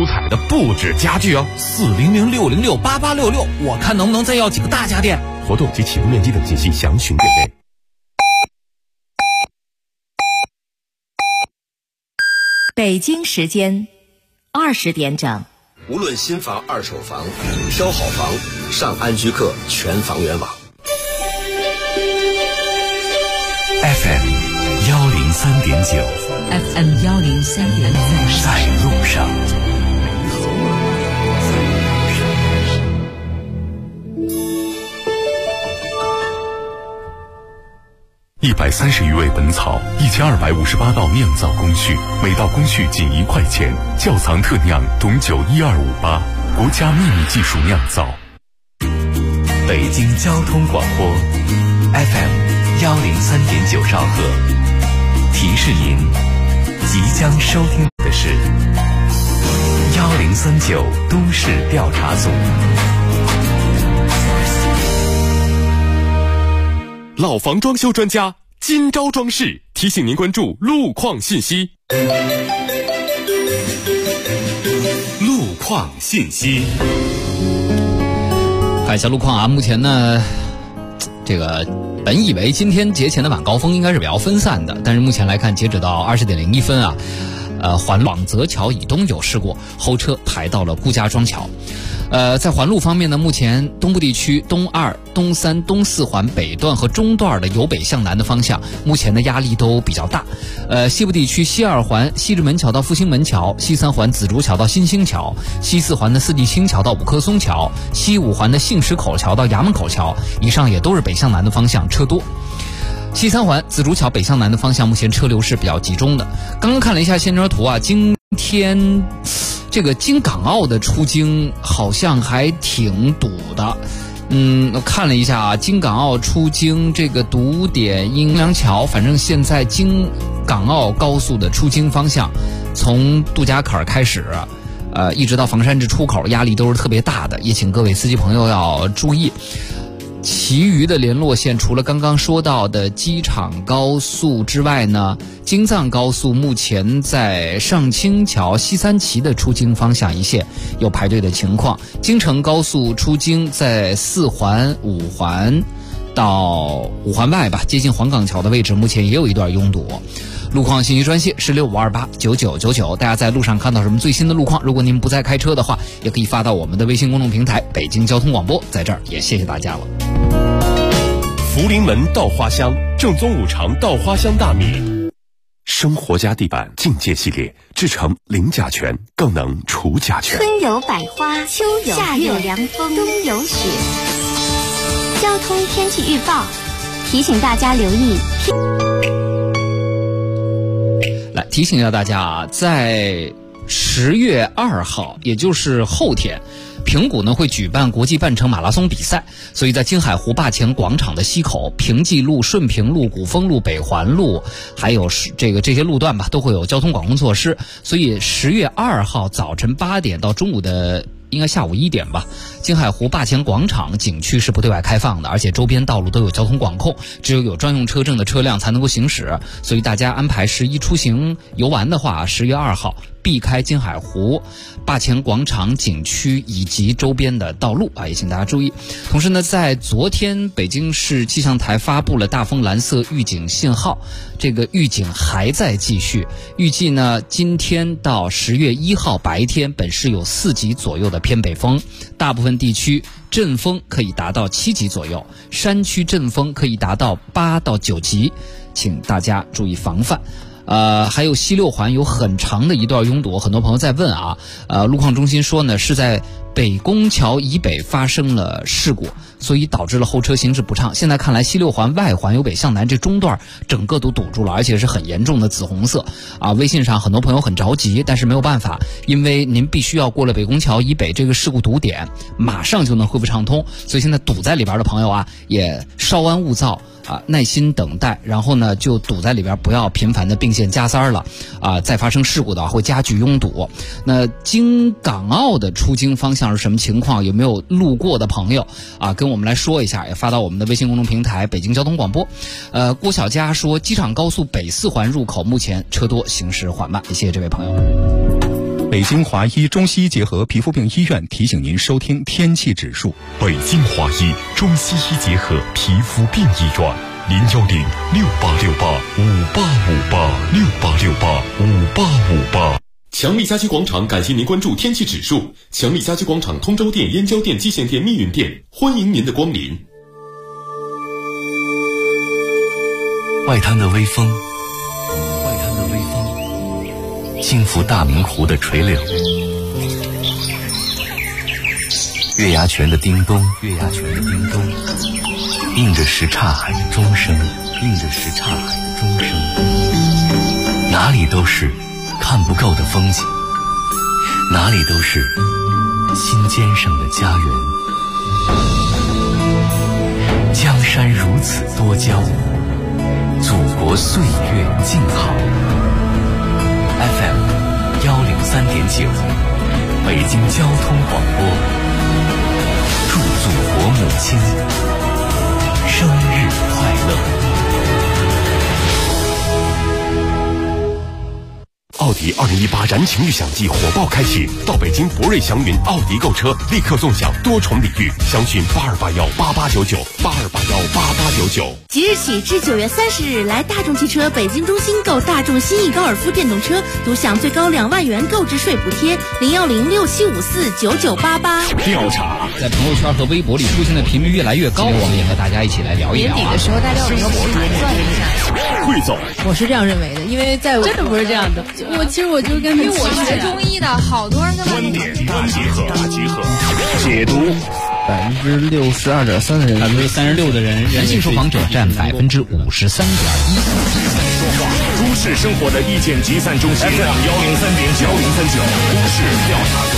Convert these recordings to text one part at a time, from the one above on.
出彩的不止家具哦，400-606-8866，我看能不能再要几个大家电。 活动及启动面积等信息详询电位。 北京时间20点整。 无论新房、二手房，挑好房，上安居客全房源网。 FM 103.9 FM 103.9， 在路上。130余味本草，1258道酿造工序，每道工序仅1块钱。窖藏特酿董酒12588，国家秘密技术酿造。北京交通广播 FM 103.9兆赫，提示您即将收听的是1039都市调查组。 老房装修专家今朝装饰提醒您关注路况信息。 路况信息， 看一下路况啊，目前呢，这个本以为今天节前的晚高峰应该是比较分散的，但是目前来看，截止到20.01分啊，环广泽桥以东有事故，后车排到了顾家庄桥。在环路方面呢，目前东部地区东2、东3、东4环北段和中段的由北向南的方向，目前的压力都比较大。西部地区西2环西直门桥到复兴门桥，西3环紫竹桥到新兴桥，西4环的四季青桥到五棵松桥，西5环的杏石口桥到衙门口桥，以上也都是北向南的方向，车多。西3环紫竹桥北向南的方向，目前车流是比较集中的。刚刚看了一下线装图啊，今天这个京港澳的出京好像还挺堵的。我看了一下啊，京港澳出京这个堵点阴阳桥，反正现在京港澳高速的出京方向，从杜家坎开始，一直到房山至出口，压力都是特别大的，也请各位司机朋友要注意。其余的联络线除了刚刚说到的机场高速之外呢，京藏高速目前在上清桥西三旗的出京方向一线有排队的情况，京承高速出京在4环、5环到5环外吧，接近黄岗桥的位置，目前也有一段拥堵。路况信息专线是65289999，大家在路上看到什么最新的路况，如果您不再开车的话，也可以发到我们的微信公众平台北京交通广播，在这儿也谢谢大家了。 福临门稻花香，正宗五常稻花香大米，生活家地板境界系列，制成零甲醛，更能除甲醛。 春有百花，秋有夏有凉风，冬有雪。交通天气预报提醒大家留意。 来提醒一下大家啊，在10月2号，也就是后天，平谷呢会举办国际半程马拉松比赛，所以在京海湖坝前广场的西口、平济路、顺平路、古风路、北环路，还有这些路段吧，都会有交通管控措施。所以10月2号早晨8点到中午的应该下午1点吧，京海湖坝前广场景区是不对外开放的，而且周边道路都有交通管控，只有专用车证的车辆才能够行驶。所以大家安排11出行游玩的话，10月2号避开京海湖坝前广场景区以及周边的道路啊，也请大家注意。同时呢，在昨天北京市气象台发布了大风蓝色预警信号，这个预警还在继续。预计呢，今天到10月1号白天，本市有4级左右的偏北风，大部分地区阵风可以达到7级左右，山区阵风可以达到8到9级，请大家注意防范。还有西6环有很长的一段拥堵，很多朋友在问啊，路况中心说呢是在北宫桥以北发生了事故，所以导致了后车行驶不畅。现在看来西6环外环由北向南这中段整个都堵住了，而且是很严重的紫红色啊。微信上很多朋友很着急，但是没有办法，因为您必须要过了北宫桥以北这个事故堵点，马上就能恢复畅通，所以现在堵在里边的朋友啊，也稍安勿躁啊，耐心等待，然后呢就堵在里边，不要频繁的并线加塞儿了啊，再发生事故的话会加剧拥堵。那京港澳的出京方向是什么情况？有没有路过的朋友啊，跟我们来说一下，也发到我们的微信公众平台北京交通广播。郭小佳说，机场高速北4环入口目前车多，行驶缓慢，谢谢这位朋友。 北京华医中西医结合皮肤病医院提醒您收听天气指数。 北京华医中西医结合皮肤病医院，01068685858586858。 强力家居广场感谢您关注天气指数。强力家居广场通州店、燕郊店、蓟县店、密云店，欢迎您的光临。 外滩的微风，轻拂大明湖的垂柳，月牙泉的叮咚，映着什刹海的钟声，哪里都是看不够的风景，哪里都是心尖上的家园。江山如此多娇，祖国岁月静好。FM 103.9，北京交通广播，祝祖国母亲生日快乐。 奥迪2018燃情预享季火爆开启，到北京博瑞祥云奥迪购车，立刻纵享多重礼遇，详询82818899，82818899。 即日起至9月30日，来大众汽车北京中心购大众新逸高尔夫电动车，独享最高2万元购置税补贴，01067549988。 调查在朋友圈和微博里出现的频率越来越高，我们也和大家一起来聊一聊。 年底的时候，大家有没有盘算一下？ 汇总， 我是这样认为的，因为在真的不是这样的。其实我就跟因为我学中医的，好多人跟观点大集合，解读。 62.3%的人 ，36%的人，人性受访者占53.1%。 都市生活的意见集散中心 FM 103.9，都市调查组。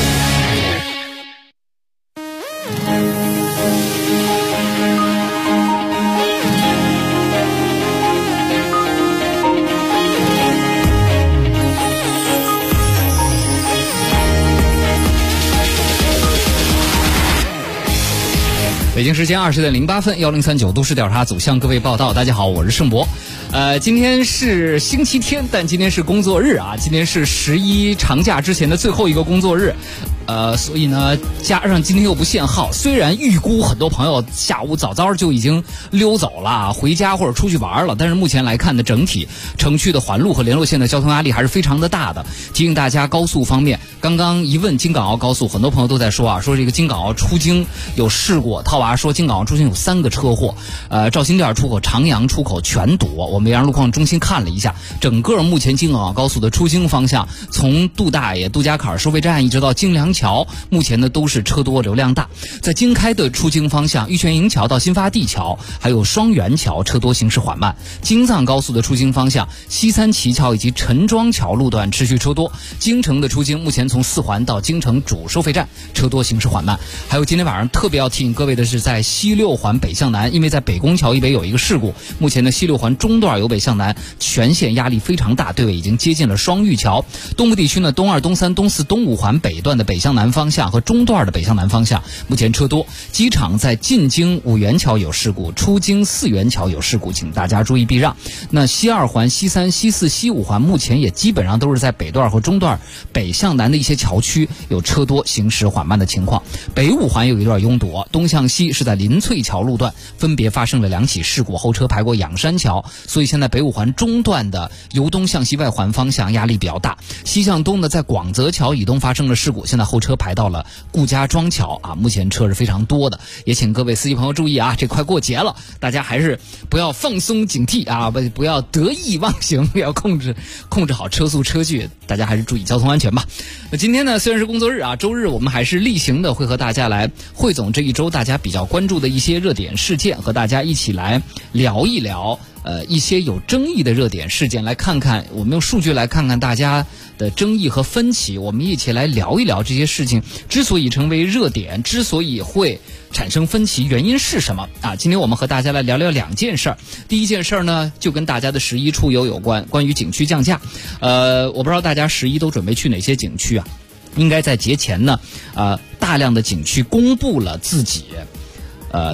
北京时间20点08分，1039都市调查组向各位报道。大家好，我是盛博。今天是星期天，但今天是工作日啊，今天是11长假之前的最后一个工作日。所以呢，加上今天又不限号，虽然预估很多朋友下午早早就已经溜走了，回家或者出去玩了，但是目前来看呢，整体城区的环路和联络线的交通压力还是非常的大的。提醒大家，高速方面，刚刚一问京港澳高速，很多朋友都在说啊，说这个京港澳出京有事故。套娃说京港澳出京有3个车祸，肇兴店出口、长阳出口全堵。我们沿路况中心看了一下，整个目前京港澳高速的出京方向，从杜大爷、杜家坎收费站一直到京梁桥，目前呢都是车多流量大。在京开的出京方向，玉泉营桥到新发地桥还有双元桥车多行驶缓慢。京藏高速的出京方向，西三旗桥以及陈庄桥路段持续车多。京城的出京目前从4环到京城主收费站车多行驶缓慢。还有今天晚上特别要提醒各位的是，在西6环北向南，因为在北宫桥以北有一个事故，目前的西6环中段由北向南全线压力非常大，队尾已经接近了双玉桥。东部地区呢，东2、东3、东4、东5环北段的北向南方向和中段的北向南方向目前车多。机场在进京5元桥有事故，出京4元桥有事故，请大家注意避让。那西2环、西3、西4、西5环目前也基本上都是在北段和中段北向南的一些桥区有车多行驶缓慢的情况。北5环有一段拥堵，东向西是在林翠桥路段分别发生了2起事故，后车排过仰山桥，所以现在北5环中段的由东向西外环方向压力比较大。西向东呢，在广泽桥以东发生了事故，现在后车排到了顾家庄桥啊，目前车是非常多的。也请各位司机朋友注意啊，这快过节了，大家还是不要放松警惕啊，不要得意忘形，要控制好车速车距，大家还是注意交通安全吧。那今天呢，虽然是工作日啊，周日我们还是例行的会和大家来汇总这一周大家比较关注的一些热点事件，和大家一起来聊一聊一些有争议的热点事件，来看看我们用数据来看看大家的争议和分歧，我们一起来聊一聊这些事情之所以成为热点，之所以会产生分歧，原因是什么啊？今天我们和大家来聊聊2件事儿。第一件事儿呢，就跟大家的11出游有关，关于景区降价。我不知道大家11都准备去哪些景区啊？应该在节前呢，大量的景区公布了自己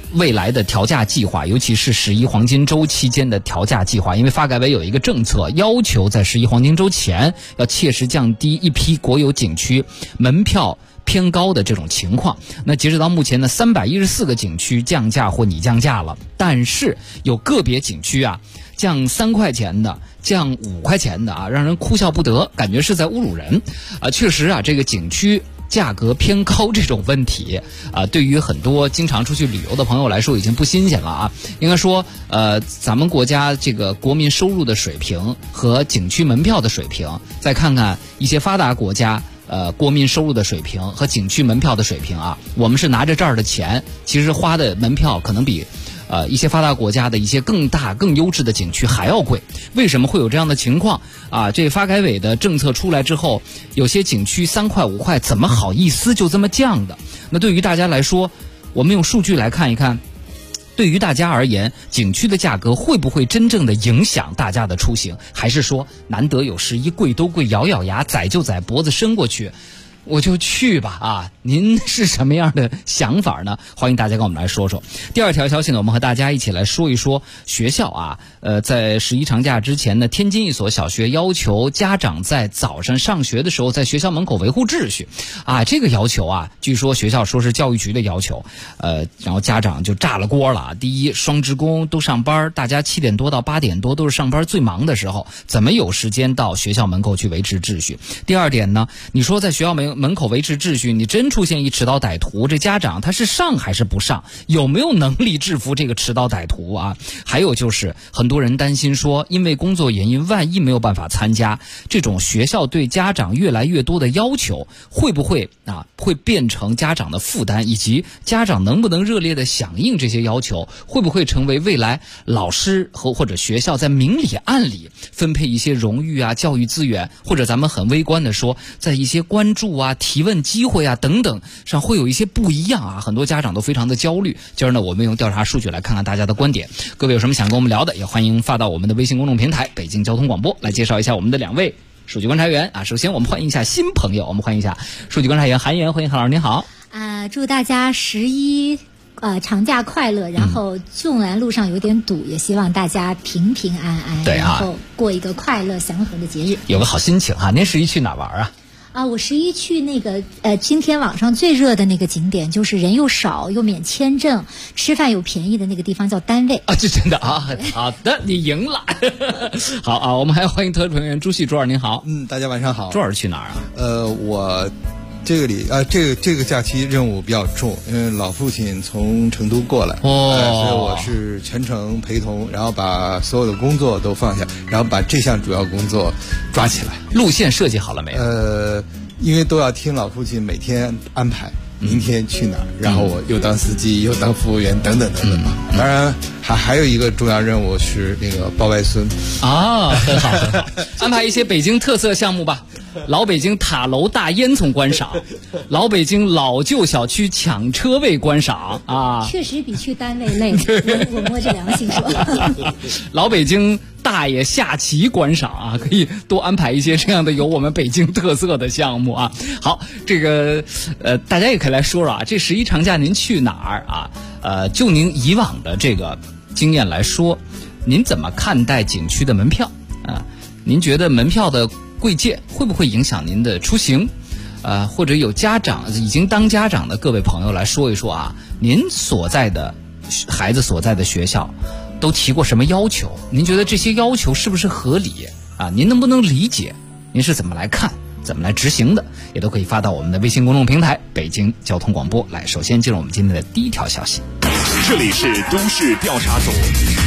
未来的调价计划，尤其是11黄金周期间的调价计划。因为发改委有一个政策，要求在11黄金周前要切实降低一批国有景区门票偏高的这种情况。那截止到目前呢，314个景区降价或拟降价了，但是有个别景区啊降3块钱的，降5块钱的啊，让人哭笑不得，感觉是在侮辱人啊。确实啊，这个景区价格偏高这种问题啊，对于很多经常出去旅游的朋友来说已经不新鲜了啊。应该说咱们国家这个国民收入的水平和景区门票的水平，再看看一些发达国家国民收入的水平和景区门票的水平啊，我们是拿着这儿的钱，其实花的门票可能比一些发达国家的一些更大更优质的景区还要贵。为什么会有这样的情况啊？这发改委的政策出来之后，有些景区3块5块怎么好意思就这么降的？那对于大家来说，我们用数据来看一看，对于大家而言，景区的价格会不会真正的影响大家的出行？还是说难得有时一贵都贵，咬咬牙宰就宰，脖子伸过去我就去吧啊！您是什么样的想法呢？欢迎大家跟我们来说说。第二条消息呢，我们和大家一起来说一说学校啊。在11长假之前呢，天津一所小学要求家长在早上上学的时候在学校门口维护秩序啊。这个要求啊，据说学校说是教育局的要求，然后家长就炸了锅了。第一，双职工都上班，大家7点多到8点多都是上班最忙的时候，怎么有时间到学校门口去维持秩序？第二点呢，你说在学校门口维持秩序，你真出现一持刀歹徒，这家长他是上还是不上？有没有能力制服这个持刀歹徒啊？还有就是很多人担心说，因为工作原因，万一没有办法参加，这种学校对家长越来越多的要求，会不会会变成家长的负担？以及家长能不能热烈的响应这些要求？会不会成为未来老师或者学校在明里暗里分配一些荣誉啊、教育资源，或者咱们很微观的说，在一些关注啊、提问机会啊等等上会有一些不一样啊？很多家长都非常的焦虑。今儿呢，我们用调查数据来看看大家的观点。各位有什么想跟我们聊的，也欢迎发到我们的微信公众平台北京交通广播，来介绍一下我们的2位数据观察员啊。首先我们欢迎一下新朋友，我们欢迎一下数据观察员韩岩，欢迎韩老师，您好。 祝大家11长假快乐，然后纵然路上有点堵，也希望大家平平安安， 对啊， 然后过一个快乐祥和的节日， 有个好心情哈。您11去哪玩啊？ 我11去那个今天网上最热的那个景点，就是人又少又免签证，吃饭又便宜的那个地方，叫单位啊。这真的啊？好的，你赢了。好啊，我们还要欢迎特派员朱旭，朱老师您好。 大家晚上好。 朱老师去哪儿啊？ 我这个假期任务比较重，因为老父亲从成都过来，所以我是全程陪同，然后把所有的工作都放下，然后把这项主要工作抓起来。 路线设计好了没有？ 因为都要听老父亲每天安排明天去哪儿，然后我又当司机又当服务员等等等等嘛。当然还有一个重要任务是那个抱外孙啊，很好很好，安排一些北京特色项目吧。老北京塔楼大烟囱观赏，老北京老旧小区抢车位观赏啊， 确实比去单位累。我摸着良心说， 老北京大爷下棋观赏啊，可以多安排一些这样的有我们北京特色的项目啊。好，这个大家也可以来说说啊，这11长假您去哪儿啊？就您以往的这个经验来说，您怎么看待景区的门票啊？您觉得门票的贵贱会不会影响您的出行？或者有家长已经当家长的各位朋友来说一说啊，您所在的孩子所在的学校都提过什么要求？您觉得这些要求是不是合理啊？您能不能理解？您是怎么来看、怎么来执行的？也都可以发到我们的微信公众平台北京交通广播来。首先进入我们今天的第一条消息， 这里是都市调查组。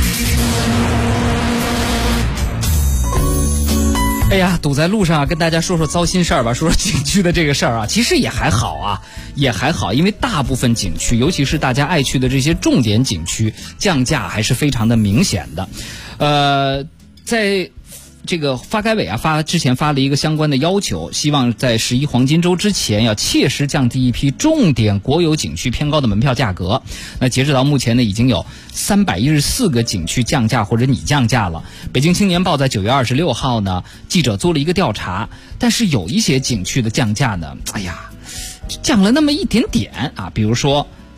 哎呀，堵在路上跟大家说说糟心事儿吧，说说景区的这个事儿啊，其实也还好啊，也还好，因为大部分景区，尤其是大家爱去的这些重点景区，降价还是非常的明显的。在这个发改委啊之前发了一个相关的要求，希望在11黄金周之前要切实降低一批重点国有景区偏高的门票价格。那截止到目前呢，已经有314个景区降价或者拟降价了。北京青年报在9月26号呢，记者做了一个调查，但是有一些景区的降价呢，哎呀，降了那么一点点啊，比如说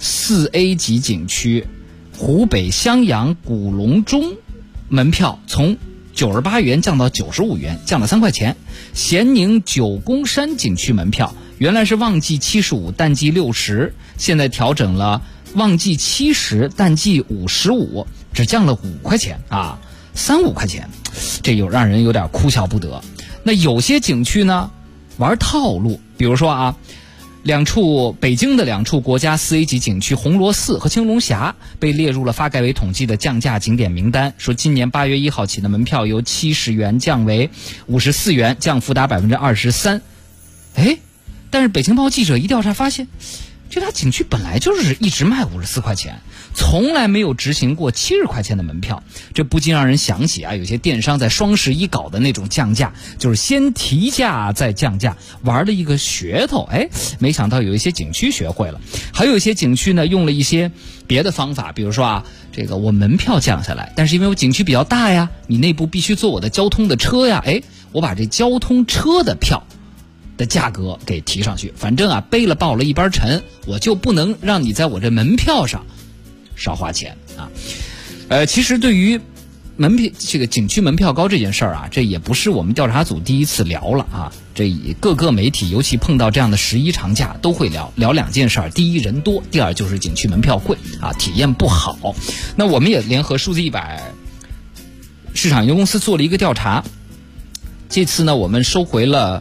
4A 级景区湖北襄阳古隆中门票从98元降到95元，降了3块钱。咸宁九宫山景区门票原来是旺季75，淡季60，现在调整了旺季70，淡季55，只降了5块钱啊，3-5块钱，这让人有点哭笑不得。那有些景区呢玩套路，比如说啊，北京的两处国家4A 级景区红螺寺和青龙峡被列入了发改委统计的降价景点名单，说今年8月1号起的门票由70元降为54元，降幅达23%。但是北京报记者一调查发现，这俩景区本来就是一直卖54块钱，从来没有执行过70块钱的门票。这不禁让人想起啊，有些电商在双11搞的那种降价，就是先提价再降价，玩了一个噱头。没想到有一些景区学会了，还有一些景区呢用了一些别的方法，比如说啊，这个我门票降下来，但是因为我景区比较大呀，你内部必须坐我的交通的车呀，我把这交通车的票的价格给提上去，反正啊背了抱了一边沉，我就不能让你在我这门票上少花钱啊。其实对于这个景区门票高这件事儿啊，这也不是我们调查组第一次聊了啊。这各个媒体尤其碰到这样的11长假都会聊2件事儿，第一人多，第二就是景区门票贵啊，体验不好。那我们也联合数字100市场营销公司做了一个调查。这次呢，我们收回了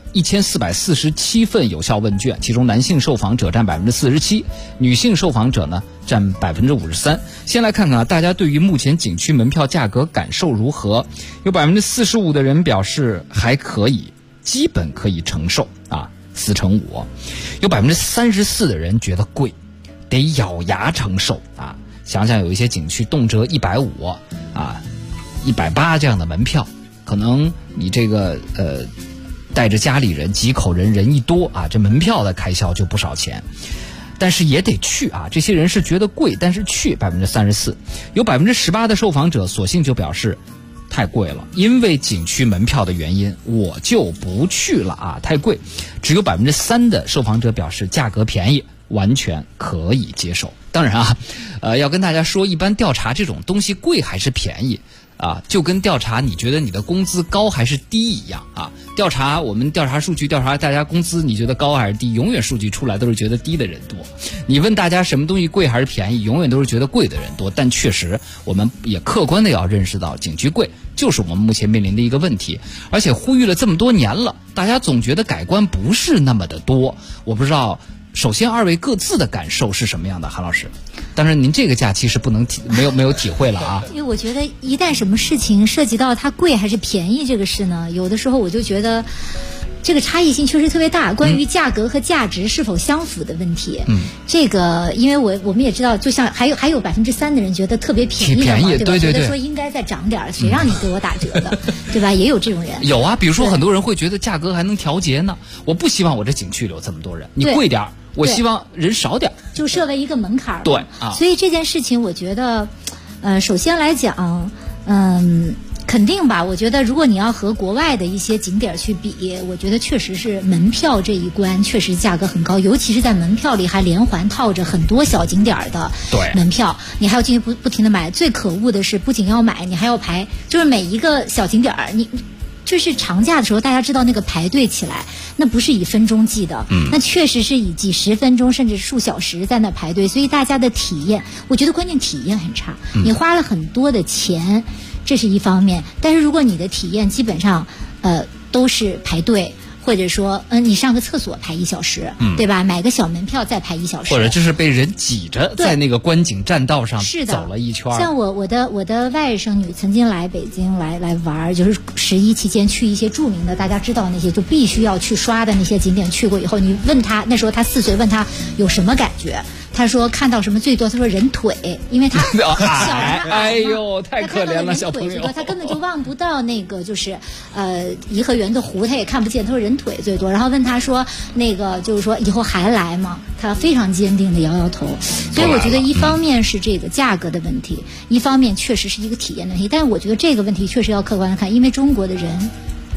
1447份有效问卷，其中男性受访者占47%，女性受访者呢占53%。先来看看啊，大家对于目前景区门票价格感受如何？有45%的人表示还可以，基本可以承受啊，4%5%。有34%的人觉得贵，得咬牙承受啊。想想有一些景区动辄150啊、180这样的门票。可能你这个带着家里人几口人一多啊，这门票的开销就不少钱，但是也得去啊。这些人是觉得贵，但是去34%，有18%的受访者索性就表示太贵了，因为景区门票的原因，我就不去了啊，太贵。只有3%的受访者表示价格便宜，完全可以接受。当然啊，要跟大家说，一般调查这种东西贵还是便宜啊，就跟调查你觉得你的工资高还是低一样啊。我们调查数据，调查大家工资，你觉得高还是低？永远数据出来都是觉得低的人多。你问大家什么东西贵还是便宜，永远都是觉得贵的人多。但确实，我们也客观的要认识到，景区贵就是我们目前面临的一个问题。而且呼吁了这么多年了，大家总觉得改观不是那么的多。我不知道，首先二位各自的感受是什么样的，韩老师？当然您这个假期是不能没有体会了啊。 因为我觉得一旦什么事情涉及到它贵还是便宜这个事呢，有的时候我就觉得这个差异性确实特别大。关于价格和价值是否相符的问题，这个因为我们也知道，就像还有3%的人觉得特别便宜的嘛，对吧？觉得说应该再涨点，谁让你给我打折的，对吧？也有这种人。 有啊，比如说很多人会觉得价格还能调节呢，我不希望我这景区里有这么多人，你贵点，我希望人少点， 就设为一个门槛。 对啊， 所以这件事情我觉得，首先来讲，肯定吧，我觉得如果你要和国外的一些景点去比，我觉得确实是门票这一关确实价格很高，尤其是在门票里还连环套着很多小景点的门票，你还要进行不停的买。最可恶的是，不仅要买，你还要排，就是每一个小景点你就是长假的时候，大家知道那个排队起来，那不是以分钟计的，那确实是以几十分钟甚至数小时在那排队，所以大家的体验，我觉得关键体验很差。你花了很多的钱，这是一方面，但是如果你的体验基本上都是排队，或者说你上个厕所排1小时，对吧？买个小门票再排1小时， 或者就是被人挤着在那个观景栈道上走了一圈。 像我的外甥女曾经来北京来玩，就是11期间去一些著名的大家知道那些就必须要去刷的那些景点，去过以后，你问她，那时候她4岁，问她有什么感觉，他说看到什么最多？他说人腿，因为他小孩，哎呦，太可怜了，小朋友， 他根本就望不到那个就是颐和园的湖，他也看不见。他说人腿最多，然后问他说那个就是说以后还来吗？他非常坚定的摇摇头。所以我觉得一方面是这个价格的问题，一方面确实是一个体验的问题。但是我觉得这个问题确实要客观的看，因为中国的人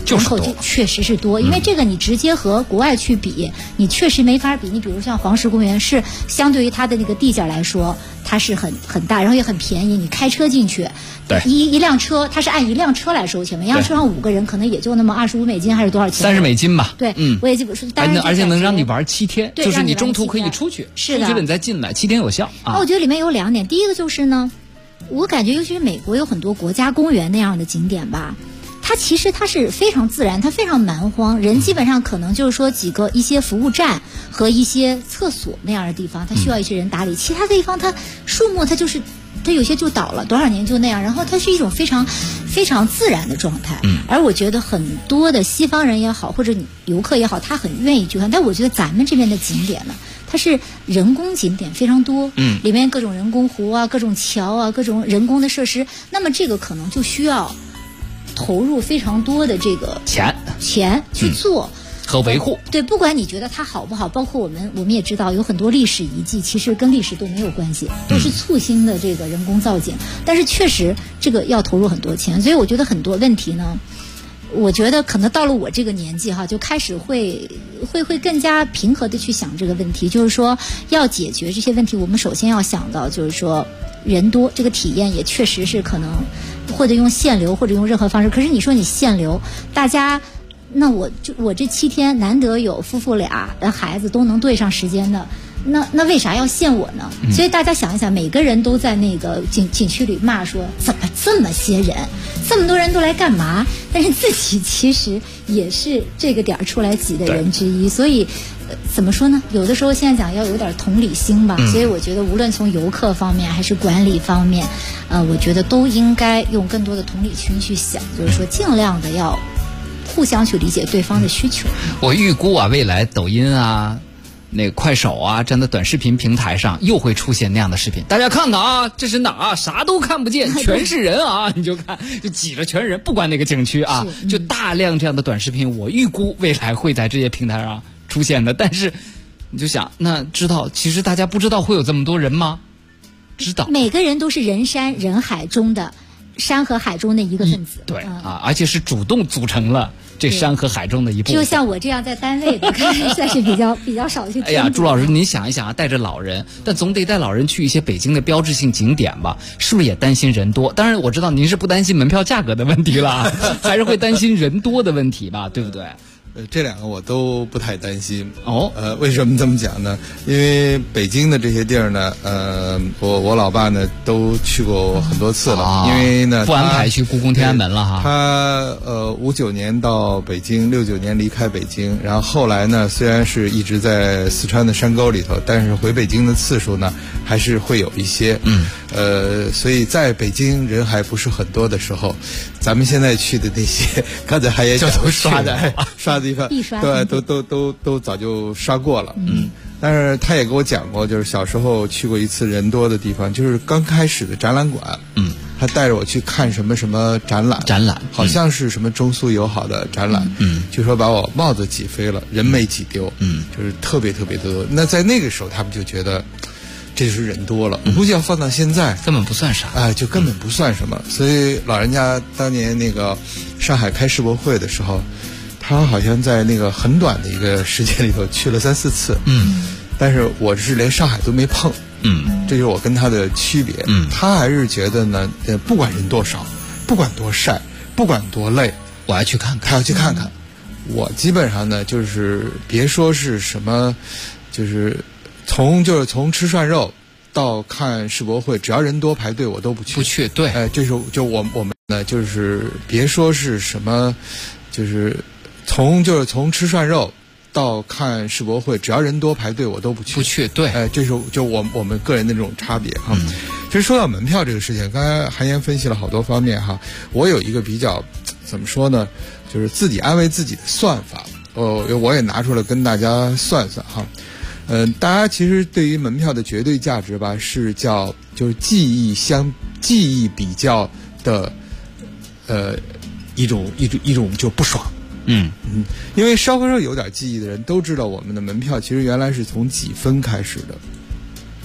人口就确实是多，因为这个你直接和国外去比，你确实没法比。你比如像黄石公园是相对于它的那个地界来说，它是很大，然后也很便宜，你开车进去， 对， 一辆车它是按一辆车来收钱，每辆车上5个人可能也就那么$25还是多少钱 ？$30吧。 对，我也记不住。 而且能让你玩7天， 对， 就是你中途可以出去， 是的， 出去了你再进来，7天有效。 那我觉得里面有2点，第一个就是呢，我感觉尤其是美国有很多国家公园那样的景点吧。它其实它是非常自然，它非常蛮荒，人基本上可能就是说一些服务站和一些厕所那样的地方，它需要一些人打理。其他的地方它树木它有些就倒了，多少年就那样，然后它是一种非常非常自然的状态。而我觉得很多的西方人也好，或者游客也好，他很愿意去看。但我觉得咱们这边的景点呢，它是人工景点非常多，里面各种人工湖啊、各种桥啊、各种人工的设施，那么这个可能就需要投入非常多的这个钱去做和维护。 对，不管你觉得它好不好，包括我们也知道有很多历史遗迹其实跟历史都没有关系，都是簇新的这个人工造景，但是确实这个要投入很多钱。所以我觉得很多问题呢，我觉得可能到了我这个年纪哈，就开始会更加平和的去想这个问题，就是说要解决这些问题，我们首先要想到就是说人多，这个体验也确实是可能或者用限流或者用任何方式。可是你说你限流，大家那我这7天难得有夫妇俩的孩子都能对上时间的，那为啥要限我呢？所以大家想一想，每个人都在那个景区里骂说怎么这么些人，这么多人都来干嘛？但是自己其实也是这个点出来挤的人之一，所以怎么说呢？有的时候现在讲要有点同理心吧。所以我觉得无论从游客方面还是管理方面，我觉得都应该用更多的同理心去想，就是说尽量的要互相去理解对方的需求。 我预估啊，未来抖音啊、那个快手啊这样的短视频平台上又会出现那样的视频。大家看看啊，这是哪啊？啥都看不见，全是人啊！你就看，就挤着全人，不管哪个景区啊，就大量这样的短视频。我预估未来会在这些平台上出现的。但是你就想，那知道其实大家不知道会有这么多人吗？知道， 每个人都是人山人海中的山和海中的一个分子。 对啊，而且是主动组成了这山和海中的一部分。 就像我这样在单位的，算是比较少去。 哎呀，朱老师，你想一想啊，带着老人，但总得带老人去一些北京的标志性景点吧？是不是也担心人多？当然，我知道您是不担心门票价格的问题了，还是会担心人多的问题吧？对不对？ 这2个我都不太担心哦。 为什么这么讲呢？因为北京的这些地儿呢，我老爸呢都去过很多次了。因为呢， 不安排去故宫天安门了哈。 他59年到北京，69年离开北京，然后后来呢，虽然是一直在四川的山沟里头，但是回北京的次数呢还是会有一些。所以在北京人还不是很多的时候，咱们现在去的那些，刚才还也讲刷的地方，对，都早就刷过了。但是他也给我讲过，就是小时候去过一次人多的地方，就是刚开始的展览馆。他带着我去看什么展览，好像是什么中苏友好的展览。据说把我帽子挤飞了，人没挤丢。就是特别特别多。那在那个时候，他们就觉得这就是人多了。我估计要放到现在， 根本不算啥。 就根本不算什么。所以老人家当年那个上海开世博会的时候，他好像在那个很短的一个时间里头去了3、4次。但是我是连上海都没碰。这就是我跟他的区别。他还是觉得呢，不管人多少，不管多晒，不管多累， 我要去看看。 他要去看看。我基本上呢，就是别说是什么，就是从吃涮肉到看世博会，只要人多排队我都不去。 不去，对。 这是就我们呢，就是别说是什么，就是从吃涮肉到看世博会，只要人多排队我都不去。 不去，对。 这是就我们个人的这种差别哈。其实说到门票这个事情，刚才韩岩分析了好多方面哈。我有一个比较怎么说呢，就是自己安慰自己的算法。我也拿出来跟大家算算哈。大家其实对于门票的绝对价值吧，是叫就是记忆比较的一种就不爽。因为稍微有点记忆的人都知道，我们的门票其实原来是从几分开始的，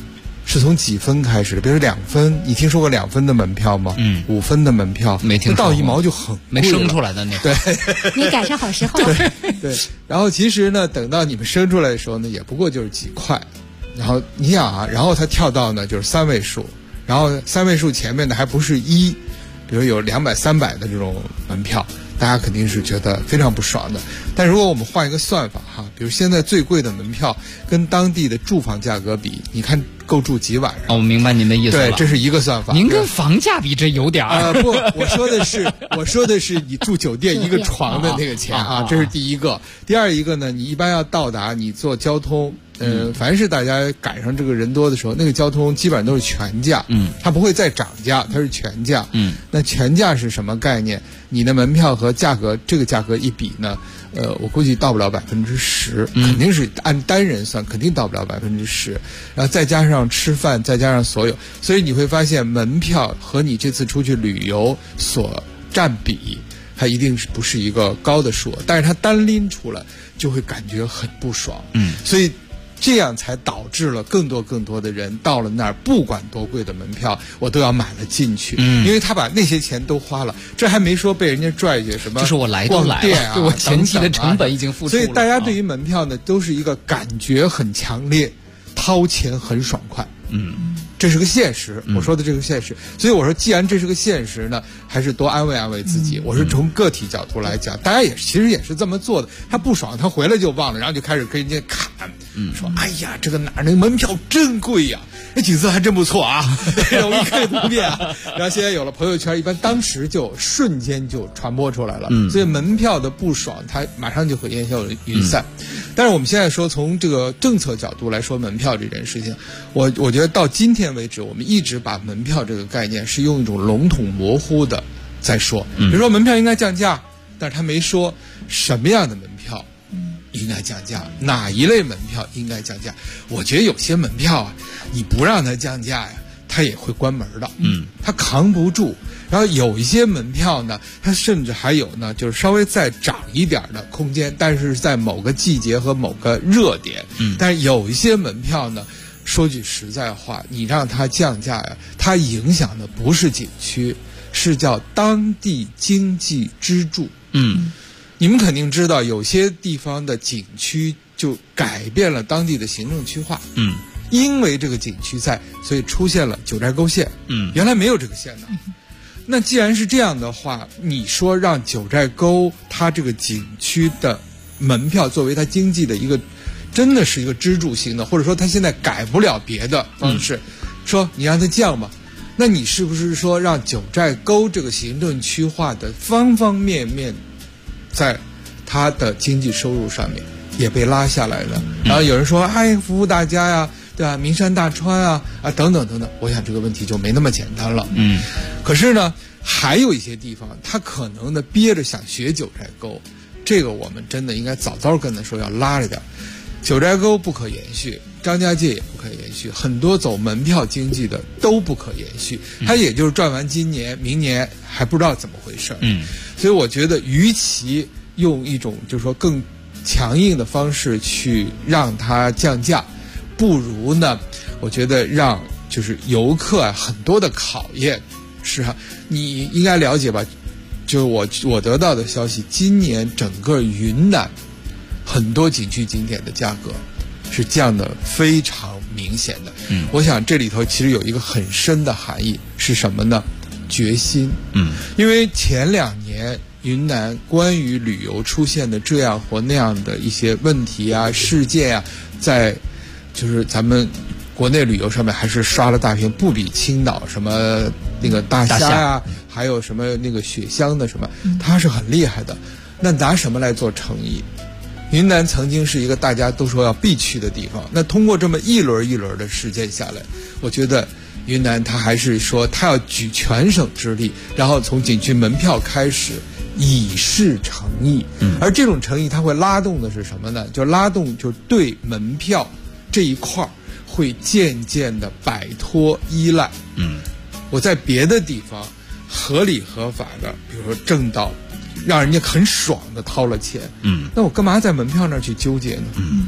是从几分开始的？比如说2分，你听说过2分的门票吗？5分的门票没听说过， 到1毛就很贵了， 没生出来的那对， 没赶上好时候。 对，然后其实呢，等到你们生出来的时候呢，也不过就是几块。然后你想啊，然后它跳到呢就是3位数，然后3位数前面呢还不是1，比如有200、300的这种门票。大家肯定是觉得非常不爽的，但如果我们换一个算法哈，比如现在最贵的门票跟当地的住房价格比，你看够住几晚上？ 我明白您的意思了。 对，这是一个算法。 您跟房价比，这有点不，我说的是你住酒店一个床的那个钱啊，这是第一个。第二一个呢，你一般要到达，你坐交通。凡是大家赶上这个人多的时候，那个交通基本上都是全价，它不会再涨价，它是全价，那全价是什么概念？你的门票和价格这个价格一比呢，我估计到不了10%，肯定是按单人算，肯定到不了10%，然后再加上吃饭，再加上所有，所以你会发现门票和你这次出去旅游所占比，它一定是不是一个高的数，但是它单拎出来就会感觉很不爽，所以。这样才导致了更多的人到了那儿，不管多贵的门票，我都要买了进去，因为他把那些钱都花了，这还没说被人家拽去什么， 就是我来都来了，对我前期的成本已经付出了。 所以大家对于门票呢，都是一个感觉很强烈，掏钱很爽快，这是个现实，我说的这个现实，所以我说，既然这是个现实呢，还是多安慰安慰自己。我是从个体角度来讲，大家其实也是这么做的。他不爽，他回来就忘了，然后就开始跟人家砍，说：“哎呀，这个哪儿那个门票真贵呀，那景色还真不错啊，容易看图片啊。”然后现在有了朋友圈，一般当时就瞬间就传播出来了，所以门票的不爽，它马上就会烟消云散。但是我们现在说，从这个政策角度来说，门票这件事情，我觉得到今天为止，我们一直把门票这个概念是用一种笼统模糊的在说，比如说门票应该降价，但是他没说什么样的门票应该降价，哪一类门票应该降价。我觉得有些门票啊，你不让它降价呀，它也会关门的，它扛不住。然后有一些门票呢，它甚至还有呢，就是稍微再涨一点的空间，但是在某个季节和某个热点。但是有一些门票呢，说句实在话，你让它降价呀，它影响的不是景区，是叫当地经济支柱。你们肯定知道，有些地方的景区就改变了当地的行政区划。因为这个景区在，所以出现了九寨沟线。原来没有这个线的。那既然是这样的话，你说让九寨沟它这个景区的门票作为它经济的一个，真的是一个支柱性的，或者说它现在改不了别的方式，说你让它降吧，那你是不是说让九寨沟这个行政区划的方方面面，在它的经济收入上面也被拉下来了？然后有人说，哎，服务大家呀，对吧？名山大川啊等等等等，我想这个问题就没那么简单了。可是呢，还有一些地方，他可能呢憋着想学九寨沟，这个我们真的应该早早跟他说要拉着点。九寨沟不可延续，张家界也不可延续，很多走门票经济的都不可延续，他也就是赚完今年，明年还不知道怎么回事。所以我觉得，与其用一种就是说更强硬的方式去让它降价，不如呢，我觉得让就是游客啊很多的考验。是啊，你应该了解吧？就是我得到的消息，今年整个云南很多景区景点的价格是降得非常明显的。我想这里头其实有一个很深的含义是什么呢？决心。因为前2年云南关于旅游出现的这样或那样的一些问题啊、事件啊，在就是咱们国内旅游上面还是刷了大屏，不比青岛什么那个大虾啊，还有什么那个雪乡的什么，它是很厉害的。那拿什么来做诚意？云南曾经是一个大家都说要必去的地方，那通过这么一轮一轮的事件下来，我觉得云南它还是说它要举全省之力，然后从景区门票开始以示诚意。而这种诚意它会拉动的是什么呢？就拉动就对门票这一块会渐渐的摆脱依赖。我在别的地方合理合法的，比如说挣到让人家很爽的掏了钱，那我干嘛在门票那儿去纠结呢？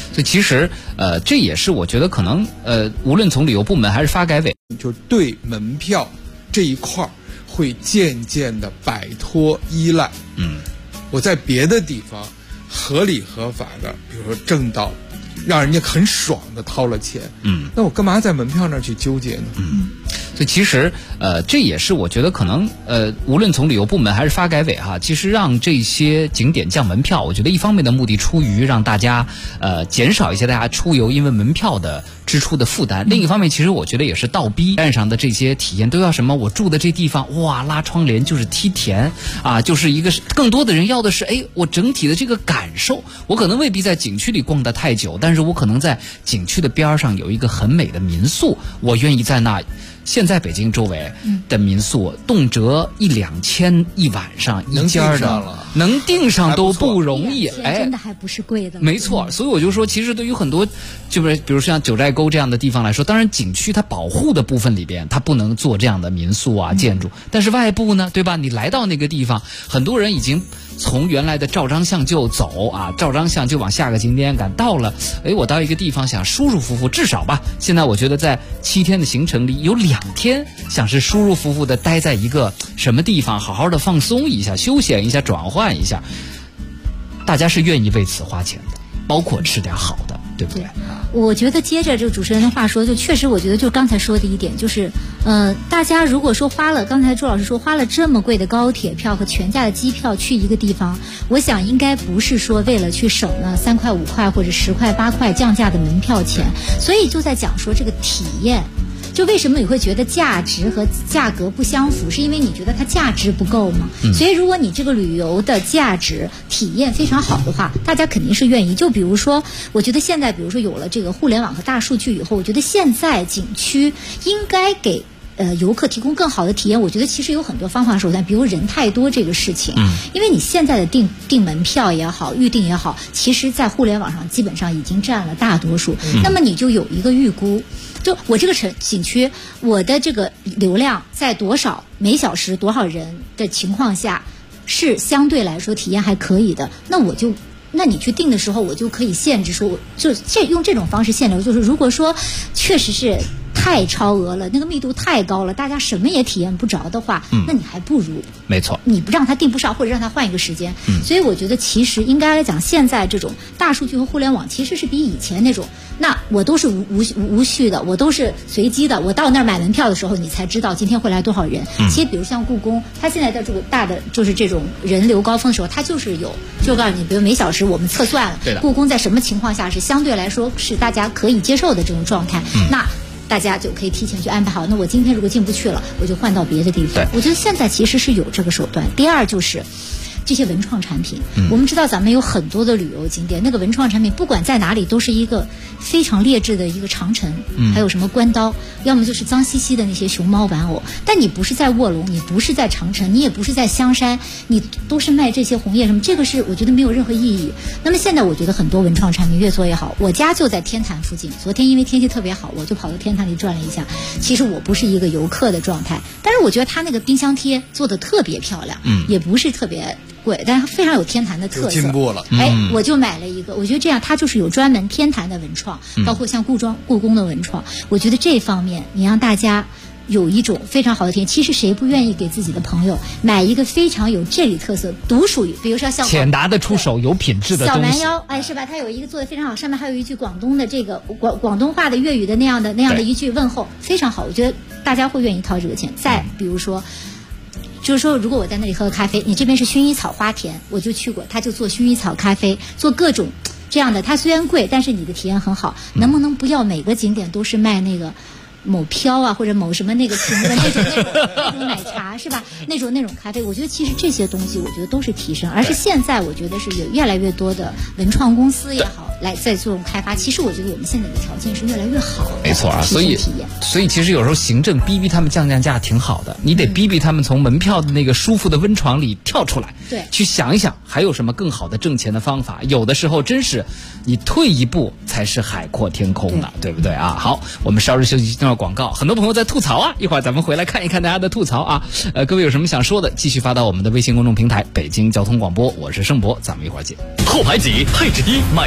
所以其实这也是我觉得可能无论从旅游部门还是发改委， 就对门票这一块会渐渐的摆脱依赖。我在别的地方合理合法的，比如说挣到让人家很爽的掏了钱，那我干嘛在门票那儿去纠结呢？ 所以其实这也是我觉得可能无论从旅游部门还是发改委哈，其实让这些景点降门票，我觉得一方面的目的出于让大家减少一些大家出游因为门票的支出的负担，另一方面其实我觉得也是倒逼岸上的这些体验都要什么，我住的这地方哇拉窗帘就是梯田啊，就是一个更多的人要的是我整体的这个感受，我可能未必在景区里逛得太久，但是我可能在景区的边上有一个很美的民宿，我愿意在那。现在北京周围的民宿动辄1-2千一晚上一家的，能订上都不容易。 真的还不是贵的。 没错，所以我就说，其实对于很多就是比如像九寨沟这样的地方来说，当然景区它保护的部分里边，它不能做这样的民宿啊建筑，但是外部呢，对吧？你来到那个地方，很多人已经从原来的照张相就走啊，照张相就往下个景点赶，到了，我到一个地方想舒舒服服，至少吧，现在我觉得在7天的行程里有2天想是舒舒服服的待在一个什么地方，好好的放松一下，休闲一下，转换一下，大家是愿意为此花钱的，包括吃点好的，对不对？ 我觉得接着这个主持人的话说，就确实我觉得就刚才说的一点，就是大家如果说花了，刚才周老师说花了这么贵的高铁票和全价的机票去一个地方，我想应该不是说为了去省了3块5块或者10块8块降价的门票钱，所以就在讲说这个体验。就为什么你会觉得价值和价格不相符，是因为你觉得它价值不够吗？所以如果你这个旅游的价值体验非常好的话，大家肯定是愿意。就比如说我觉得现在比如说有了这个互联网和大数据以后，我觉得现在景区应该给游客提供更好的体验。我觉得其实有很多方法手段，比如人太多这个事情，因为你现在的订门票也好，预订也好，其实在互联网上基本上已经占了大多数，那么你就有一个预估，就我这个景区我的这个流量在多少每小时多少人的情况下是相对来说体验还可以的，那你去订的时候我就可以限制说，就用这种方式限流，就是如果说确实是太超额了，那个密度太高了，大家什么也体验不着的话，那你还不如没错， 你不让他订不上，或者让他换一个时间。所以我觉得其实应该来讲，现在这种大数据和互联网其实是比以前那种，那我都是无序的，我都是随机的，我到那儿买门票的时候，你才知道今天会来多少人。其实比如像故宫，它现在在这个大的就是这种人流高峰的时候，它就是就告诉你，比如每小时我们测算了，故宫在什么情况下是相对来说是大家可以接受的这种状态，那大家就可以提前去安排好，那我今天如果进不去了，我就换到别的地方。我觉得现在其实是有这个手段。第二就是这些文创产品，我们知道咱们有很多的旅游景点，那个文创产品不管在哪里都是一个非常劣质的一个长城，还有什么关刀，要么就是脏兮兮的那些熊猫玩偶。但你不是在卧龙，你不是在长城，你也不是在香山，你都是卖这些红叶什么，这个是我觉得没有任何意义。那么现在我觉得很多文创产品越做越好，我家就在天坛附近，昨天因为天气特别好，我就跑到天坛里转了一下。其实我不是一个游客的状态，但是我觉得它那个冰箱贴做的特别漂亮，也不是特别贵，但是非常有天坛的特色， 进步了。 我就买了一个，我觉得这样它就是有专门天坛的文创，包括像故宫的文创，我觉得这方面你让大家有一种非常好的体验。其实谁不愿意给自己的朋友买一个非常有这里特色、独属于，比如说像且拿得出手、有品质的东西， 小蛮腰，是吧？它有一个做的非常好，上面还有一句广东的这个广东话的粤语的那样的一句问候，非常好。我觉得大家会愿意掏这个钱。再比如说。就是说，如果我在那里喝个咖啡，你这边是薰衣草花田，我就去过，他就做薰衣草咖啡，做各种这样的，它虽然贵，但是你的体验很好。能不能不要每个景点都是卖那个某飘啊，或者某什么那个瓶的那种奶茶是吧？那种咖啡，我觉得其实这些东西，我觉得都是提升，而是现在我觉得是有越来越多的文创公司也好，来在做开发。其实我觉得我们现在的条件是越来越好的， 没错啊。所以其实有时候行政逼他们降价挺好的，你得逼他们从门票的那个舒服的温床里跳出来， 对， 去想一想还有什么更好的挣钱的方法。有的时候真是你退一步才是海阔天空的，对不对啊？好，我们稍事休息，进入广告。很多朋友在吐槽啊，一会儿咱们回来看一看大家的吐槽啊。各位有什么想说的，继续发到我们的微信公众平台北京交通广播，我是盛博，咱们一会儿见。 后排挤，配置低，买纯电。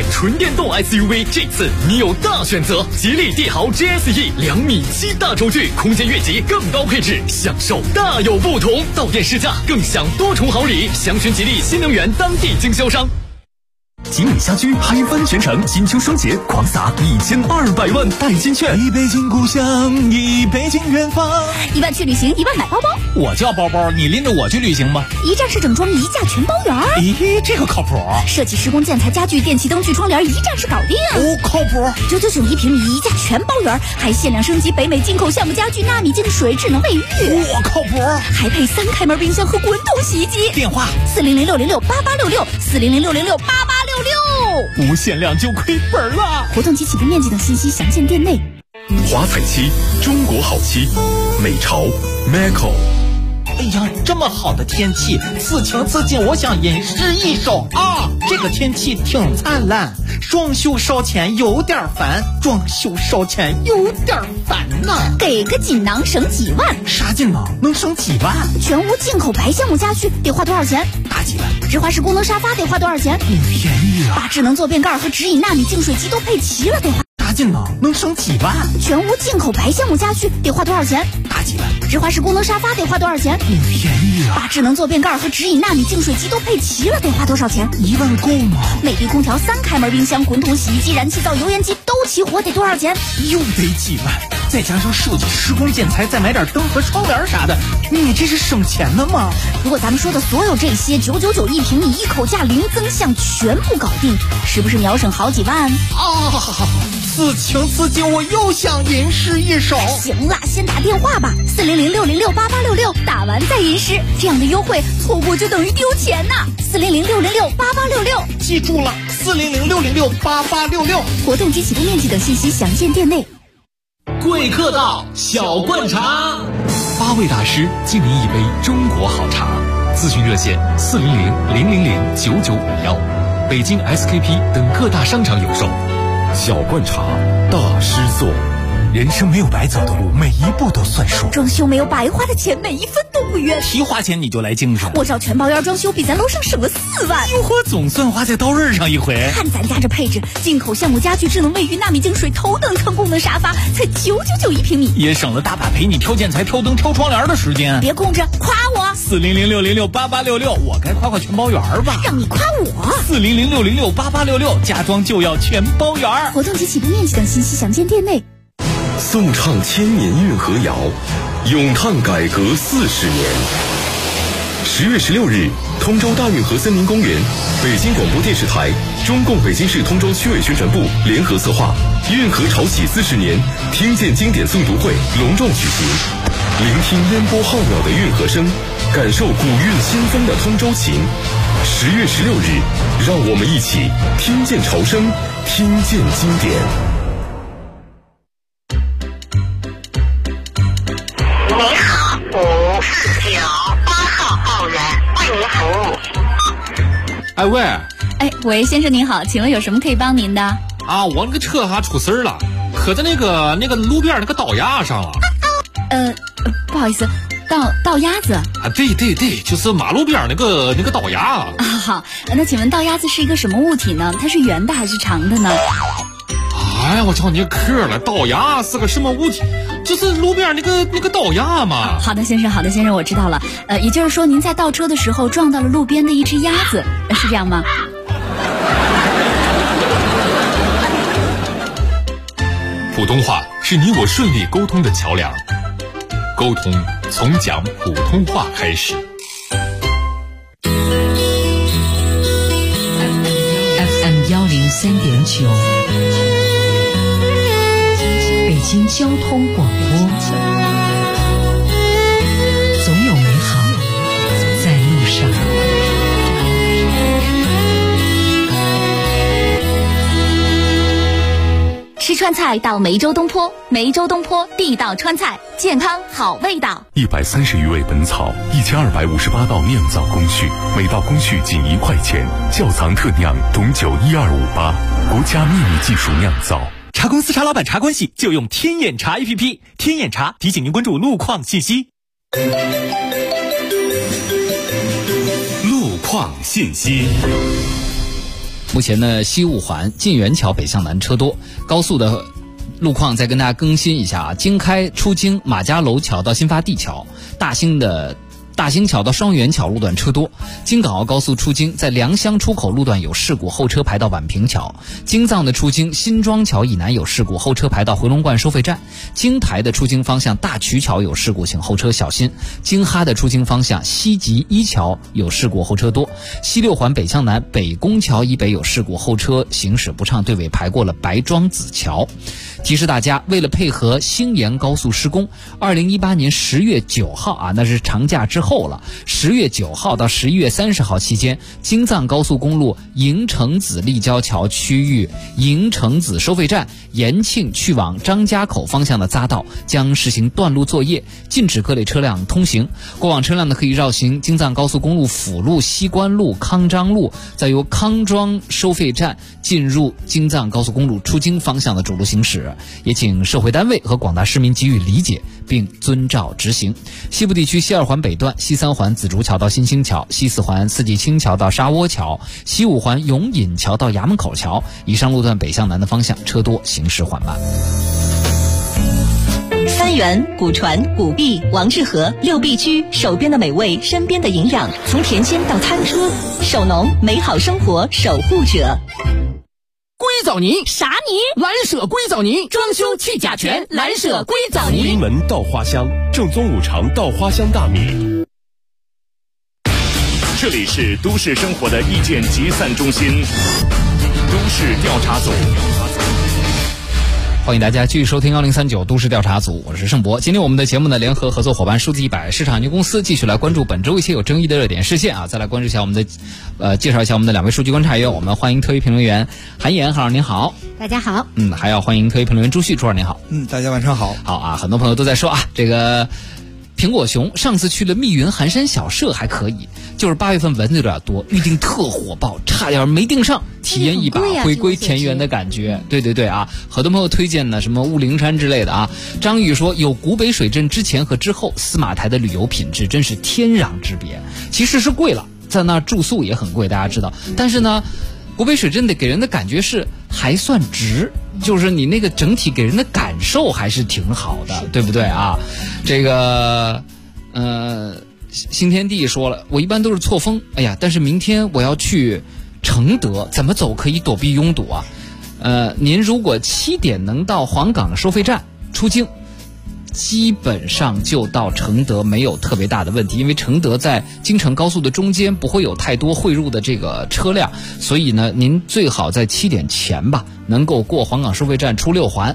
电动 SUV， 这次你有大选择，吉利帝豪 GSE 2.7米大轴距，空间越级更高配置，享受大有不同。到店试驾更享多重好礼，详询吉利新能源当地经销商。锦里虾居海湾全城金秋双节狂撒1200万代金券， 一北京故乡，一北京远方。 1万去旅行，1万买包包。 我叫包包，你拎着我去旅行吧。 一站式整装，一价全包圆。 咦，这个靠谱。 设计施工建材家具电器灯具窗帘，一站式搞定。 哦，靠谱。 999一平米，一价全包圆，还限量升级北美进口橡木家具纳米净水智能卫浴。 我靠谱。 还配3开门冰箱和滚筒洗衣机。 电话 400-606-8866，400-606-8866。 无限量就亏本了。 活动及起步面积等信息详见店内。 华彩漆，中国好漆，美潮 Maco。 哎呀，这么好的天气，此情此景，我想吟诗一首啊！这个天气挺灿烂，装修烧钱有点烦，装修烧钱有点烦呐。 给个锦囊省几万？ 啥锦囊能省几万？ 全屋进口白橡木家具得花多少钱？ 大几万。 直滑式功能沙发得花多少钱？ 便宜啊！ 把智能坐便盖和直饮纳米净水机都配齐了得花。 大锦囊能省几万？ 全屋进口白橡木家具得花多少钱？ 大几万。 直滑式功能沙发得花多少钱？ 便宜啊！ 把智能坐便盖和直饮纳米净水机都配齐了得花多少钱 ？1万够吗？ 美的空调3开门冰箱滚筒洗衣机燃气灶油烟机都齐活得多少钱？ 又得几万，再加上设计施工建材，再买点灯和窗帘啥的，你这是省钱的吗？ 如果咱们说的所有这些999一平米一口价零增项全部搞定，是不是秒省好几万？ 此情此景，我又想吟诗一首。 行了，先打电话吧，400-606-8866，打完再吟诗，这样的优惠错过就等于丢钱呐。400-606-8866， 记住了，400-606-8866。 活动及起步面积等信息详见店内。 贵客到，小灌茶，8位大师敬您一杯中国好茶。咨询热线400-000-9951，北京 SKP 等各大商场有售。 小灌茶，大师作。 人生没有白走的路，每一步都算数。 装修没有白花的钱，每一分都不冤。 提花钱你就来精神。 我找全包圆装修，比咱楼上省了4万。 哟呵，总算花在刀刃上一回。 看咱家这配置，进口橡木家具、智能卫浴、纳米净水、头等舱功能沙发，才999一平米， 也省了大把陪你挑建材、挑灯、挑窗帘的时间。 别空着，夸我。 400-606-8866，我该夸全包圆吧？ 让你夸我。 400-606-8866，家装就要全包圆。 活动及起步面积等信息详见店内。 颂唱千年运河谣，咏叹改革40年。10月16日，通州大运河森林公园，北京广播电视台、中共北京市通州区委宣传部联合策划运河潮起40年听见经典诵读会隆重举行，聆听烟波浩渺的运河声，感受古韵新风的通州情。10月16日，让我们一起听见潮声，听见经典。 你好，549，8号报员为您服务。 哎喂， 喂，先生您好，请问有什么可以帮您的？ 啊，我那个车出事儿了，磕在那个路边那个道牙上了。 不好意思，道鸭子啊？ 对，就是马路边那个道牙啊。 好，那请问道鸭子是一个什么物体呢？它是圆的还是长的呢？ 哎呀，我瞧你磕了，道牙是个什么物体？就是路边那个道牙嘛。 好的，先生，我知道了。也就是说，您在倒车的时候撞到了路边的一只鸭子，是这样吗？ 普通话是你我顺利沟通的桥梁，沟通从讲普通话开始。 FM 103.9，北京交通广播，总有美好在路上。 吃川菜到梅州东坡，梅州东坡地道川菜，健康好味道。 130余味本草，1258道酿造工序，每道工序仅1块钱，窖藏特酿董酒12588，国家秘密技术酿造。 茶公司茶老板茶关系就用天眼茶 APP， 天眼茶提醒您关注路况信息。 路况信息。 目前呢，西五环晋源桥北向南车多，高速的路况再跟大家更新一下啊。京开出京马家楼桥到新发地桥，大兴桥到双元桥路段车多，京港澳高速出京在良乡出口路段有事故，后车排到宛平桥；京藏的出京新庄桥以南有事故，后车排到回龙观收费站；京台的出京方向大渠桥有事故，请后车小心；京哈的出京方向西吉一桥有事故，后车多；西六环北向南北宫桥以北有事故，后车行驶不畅，队尾排过了白庄子桥。提示大家，为了配合兴延高速施工，2018年10月9号啊，那是长假之后了。10月9号到11月30号期间，京藏高速公路营城子立交桥区域营城子收费站延庆去往张家口方向的匝道将实行断路作业，禁止各类车辆通行。过往车辆呢可以绕行京藏高速公路辅路、西关路、康庄路，再由康庄收费站进入京藏高速公路出京方向的主路行驶。也请社会单位和广大市民给予理解并遵照执行。西部地区西二环北段西三环紫竹桥到新兴桥，西四环四季青桥到沙窝桥，西五环永隐桥到衙门口桥，以上路段北向南的方向车多，行驶缓慢。 三元、古传、古碧、王致和6必居，手边的美味，身边的营养，从田间到餐桌，手农美好生活守护者。 硅藻泥啥泥？ 蓝舍硅藻泥，装修去甲醛，蓝舍硅藻泥。 福临门稻花香，正宗五常稻花香大米。 这里是都市生活的意见集散中心，都市调查组。 欢迎大家继续收听1039都市调查组，我是盛博。今天我们的节目呢，联合合作伙伴数字100市场有限公司继续来关注本周一些有争议的热点事件啊。再来关注一下我们的介绍一下我们的2位数据观察员。我们欢迎特约评论员韩岩，韩老师您好。 大家好。 还要欢迎特约评论员朱旭，朱老师您好。 大家晚上好。 好啊，很多朋友都在说啊，这个苹果熊上次去了密云寒山小社还可以，就是8月份蚊子有点多，预定特火爆，差点没订上，体验一把回归田园的感觉。对啊，很多朋友推荐呢什么雾灵山之类的啊。张宇说有古北水镇之前和之后，司马台的旅游品质真是天壤之别。其实是贵了，在那住宿也很贵，大家知道，但是呢古北水镇的给人的感觉是还算值，就是你那个整体给人的感受还是挺好的，对不对啊？这个新天地说了，我一般都是错峰，但是明天我要去承德，怎么走可以躲避拥堵啊？您如果7点能到黄岗收费站出京，基本上就到承德没有特别大的问题，因为承德在京承高速的中间，不会有太多汇入的这个车辆，所以呢您最好在7点前吧能够过黄岗收费站出5环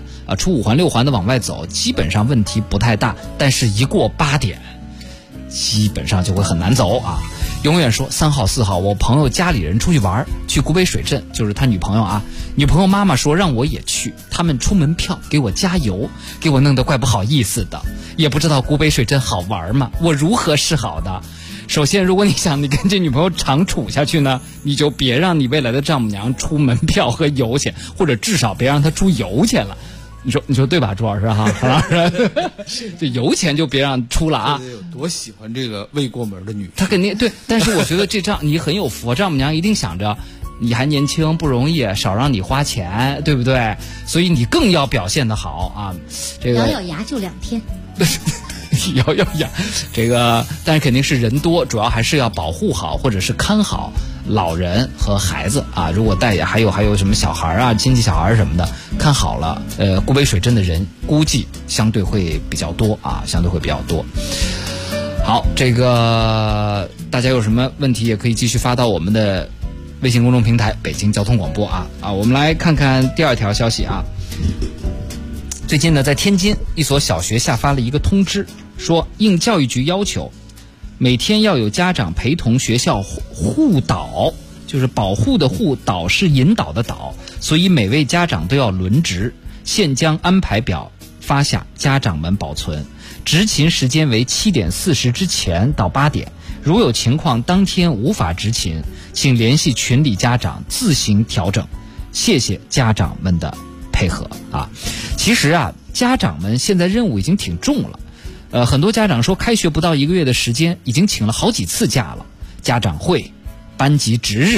6环的往外走，基本上问题不太大。但是一过8点基本上就会很难走啊。永远说3号4号我朋友家里人出去玩，去古北水镇，就是他女朋友啊，女朋友妈妈说让我也去，他们出门票给我加油，给我弄得怪不好意思的，也不知道古北水镇好玩吗？我如何是好的？首先如果你想你跟这女朋友长处下去呢，你就别让你未来的丈母娘出门票和油钱，或者至少别让她出油钱了。你说对吧，朱老师哈？韩老师，这油钱就别让出了啊！ 有多喜欢这个未过门的女人？ 他肯定对，但是我觉得这仗你很有福，丈母娘一定想着你还年轻不容易，少让你花钱，对不对？所以你更要表现得好啊！这个咬牙就2天。 咬牙，这个但是肯定是人多，主要还是要保护好或者是看好老人和孩子啊。如果带还有什么小孩啊、亲戚小孩什么的，看好了，古北水镇的人估计相对会比较多啊，相对会比较多。好，这个大家有什么问题也可以继续发到我们的微信公众平台北京交通广播啊。我们来看看第2条消息啊。最近呢，在天津一所小学下发了一个通知，说应教育局要求，每天要有家长陪同学校护导，就是保护的护，导是引导的导，所以每位家长都要轮值，现将安排表发下，家长们保存。执勤时间为7点40之前到8点，如有情况当天无法执勤，请联系群里家长自行调整。谢谢家长们的配合啊！其实啊，家长们现在任务已经挺重了。很多家长说开学不到1个月的时间，已经请了好几次假了，家长会、班级值日、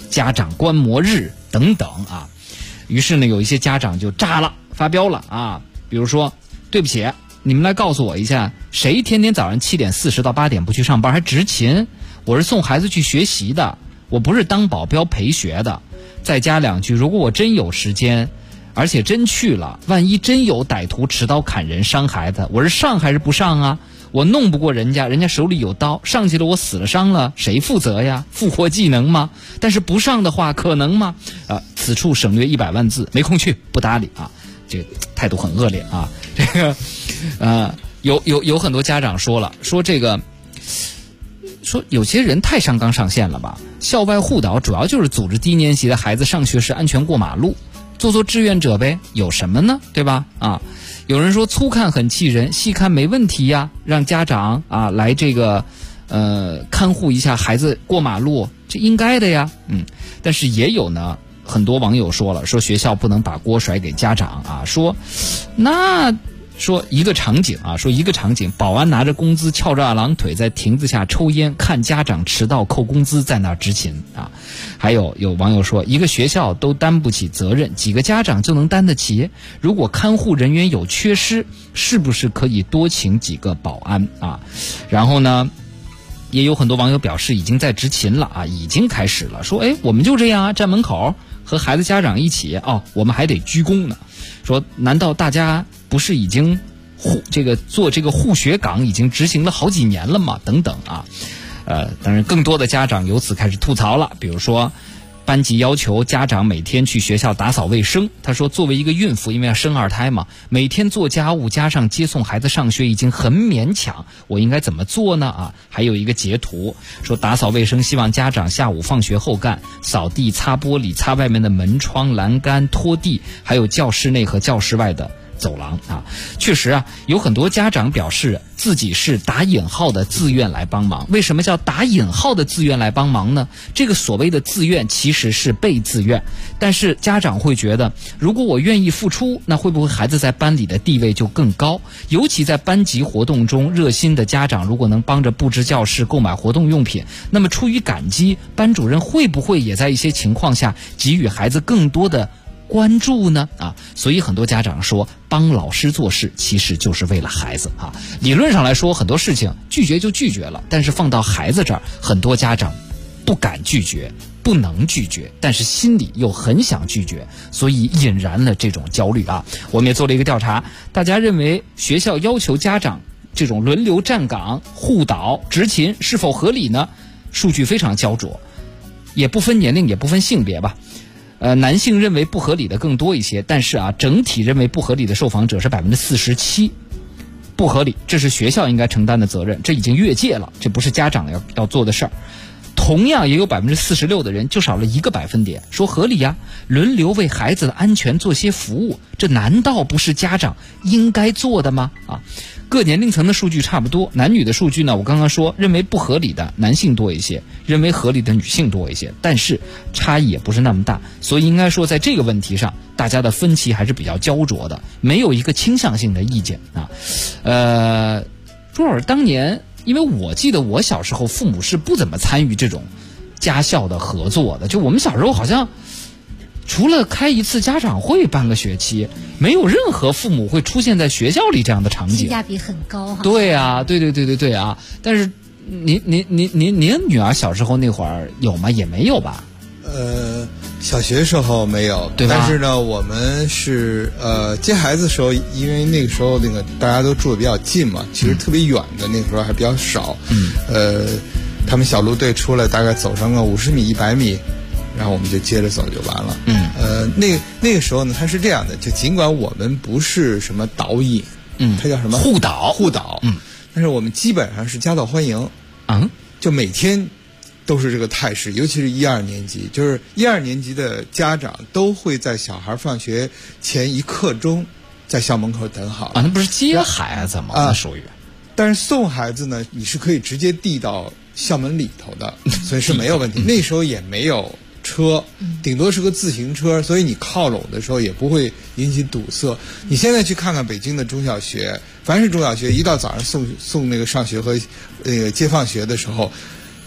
家长观摩日等等啊。于是呢，有一些家长就炸了，发飙了啊，比如说，对不起，你们来告诉我一下，谁天天早上7点40到8点不去上班还执勤？我是送孩子去学习的，我不是当保镖陪学的。再加2句，如果我真有时间，而且真去了，万一真有歹徒持刀砍人伤孩子，我是上还是不上啊？我弄不过人家手里有刀，上去了我死了伤了，谁负责呀？复活技能吗？但是不上的话，可能吗？此处省略100万字，没空去，不搭理啊！这个态度很恶劣啊！这个，有很多家长说了，说这个，说有些人太上纲上线了吧？校外护导主要就是组织低年级的孩子上学时安全过马路。做志愿者呗，有什么呢？对吧？啊，有人说粗看很气人，细看没问题呀，让家长啊来这个看护一下孩子过马路，这应该的呀。但是也有呢，很多网友说了，说学校不能把锅甩给家长啊，说一个场景，保安拿着工资翘着二郎腿在亭子下抽烟，看家长迟到扣工资在那儿执勤啊。还有网友说，一个学校都担不起责任，几个家长就能担得起？如果看护人员有缺失，是不是可以多请几个保安啊？然后呢，也有很多网友表示已经在执勤了啊，已经开始了，说我们就这样啊，站门口和孩子家长一起我们还得鞠躬呢。说难道大家不是已经做这个护学岗已经执行了好几年了吗？等等啊，当然更多的家长由此开始吐槽了，比如说班级要求家长每天去学校打扫卫生。他说作为一个孕妇，因为要生2胎嘛，每天做家务加上接送孩子上学已经很勉强，我应该怎么做呢？啊，还有一个截图说打扫卫生希望家长下午放学后干，扫地、擦玻璃、擦外面的门窗、栏杆、拖地，还有教室内和教室外的走廊啊。确实啊，有很多家长表示自己是打引号的自愿来帮忙。为什么叫打引号的自愿来帮忙呢？这个所谓的自愿其实是被自愿，但是家长会觉得，如果我愿意付出，那会不会孩子在班里的地位就更高？尤其在班级活动中，热心的家长如果能帮着布置教室、购买活动用品，那么出于感激，班主任会不会也在一些情况下给予孩子更多的关注呢？啊，所以很多家长说，帮老师做事其实就是为了孩子啊。理论上来说，很多事情拒绝就拒绝了，但是放到孩子这儿，很多家长不敢拒绝，不能拒绝，但是心里又很想拒绝，所以引燃了这种焦虑啊。我们也做了一个调查，大家认为学校要求家长这种轮流站岗、护导、执勤是否合理呢？数据非常焦灼，也不分年龄，也不分性别吧。男性认为不合理的更多一些，但是啊，整体认为不合理的受访者是47%，不合理，这是学校应该承担的责任，这已经越界了，这不是家长要做的事儿。同样也有46%的人，就少了1个百分点，说合理呀，轮流为孩子的安全做些服务，这难道不是家长应该做的吗？啊，各年龄层的数据差不多，男女的数据呢，我刚刚说认为不合理的男性多一些，认为合理的女性多一些，但是差异也不是那么大，所以应该说在这个问题上，大家的分歧还是比较焦灼的，没有一个倾向性的意见啊。朱老师当年，因为我记得我小时候父母是不怎么参与这种家校的合作的，就我们小时候好像除了开一次家长会半个学期，没有任何父母会出现在学校里这样的场景， 性价比很高哈。 对啊，对啊。但是您女儿小时候那会儿有吗？也没有吧？ 小学时候没有，对吧？但是呢，我们是接孩子的时候，因为那个时候大家都住的比较近嘛，其实特别远的那个时候还比较少。他们小路队出来，大概走上个50米、100米。然后我们就接着走就完了。那个时候呢，它是这样的，就尽管我们不是什么导引，它叫什么护导， 但是我们基本上是家道欢迎，就每天都是这个态势，尤其是1、2年级，就是1、2年级的家长都会在小孩放学前1刻钟在校门口等好了。 那不是接孩子吗？那属于。 但是送孩子呢，你是可以直接递到校门里头的，所以是没有问题。那时候也没有车，顶多是个自行车，所以你靠拢的时候也不会引起堵塞。你现在去看看北京的中小学，凡是中小学，一到早上送那个上学和那个接放学的时候，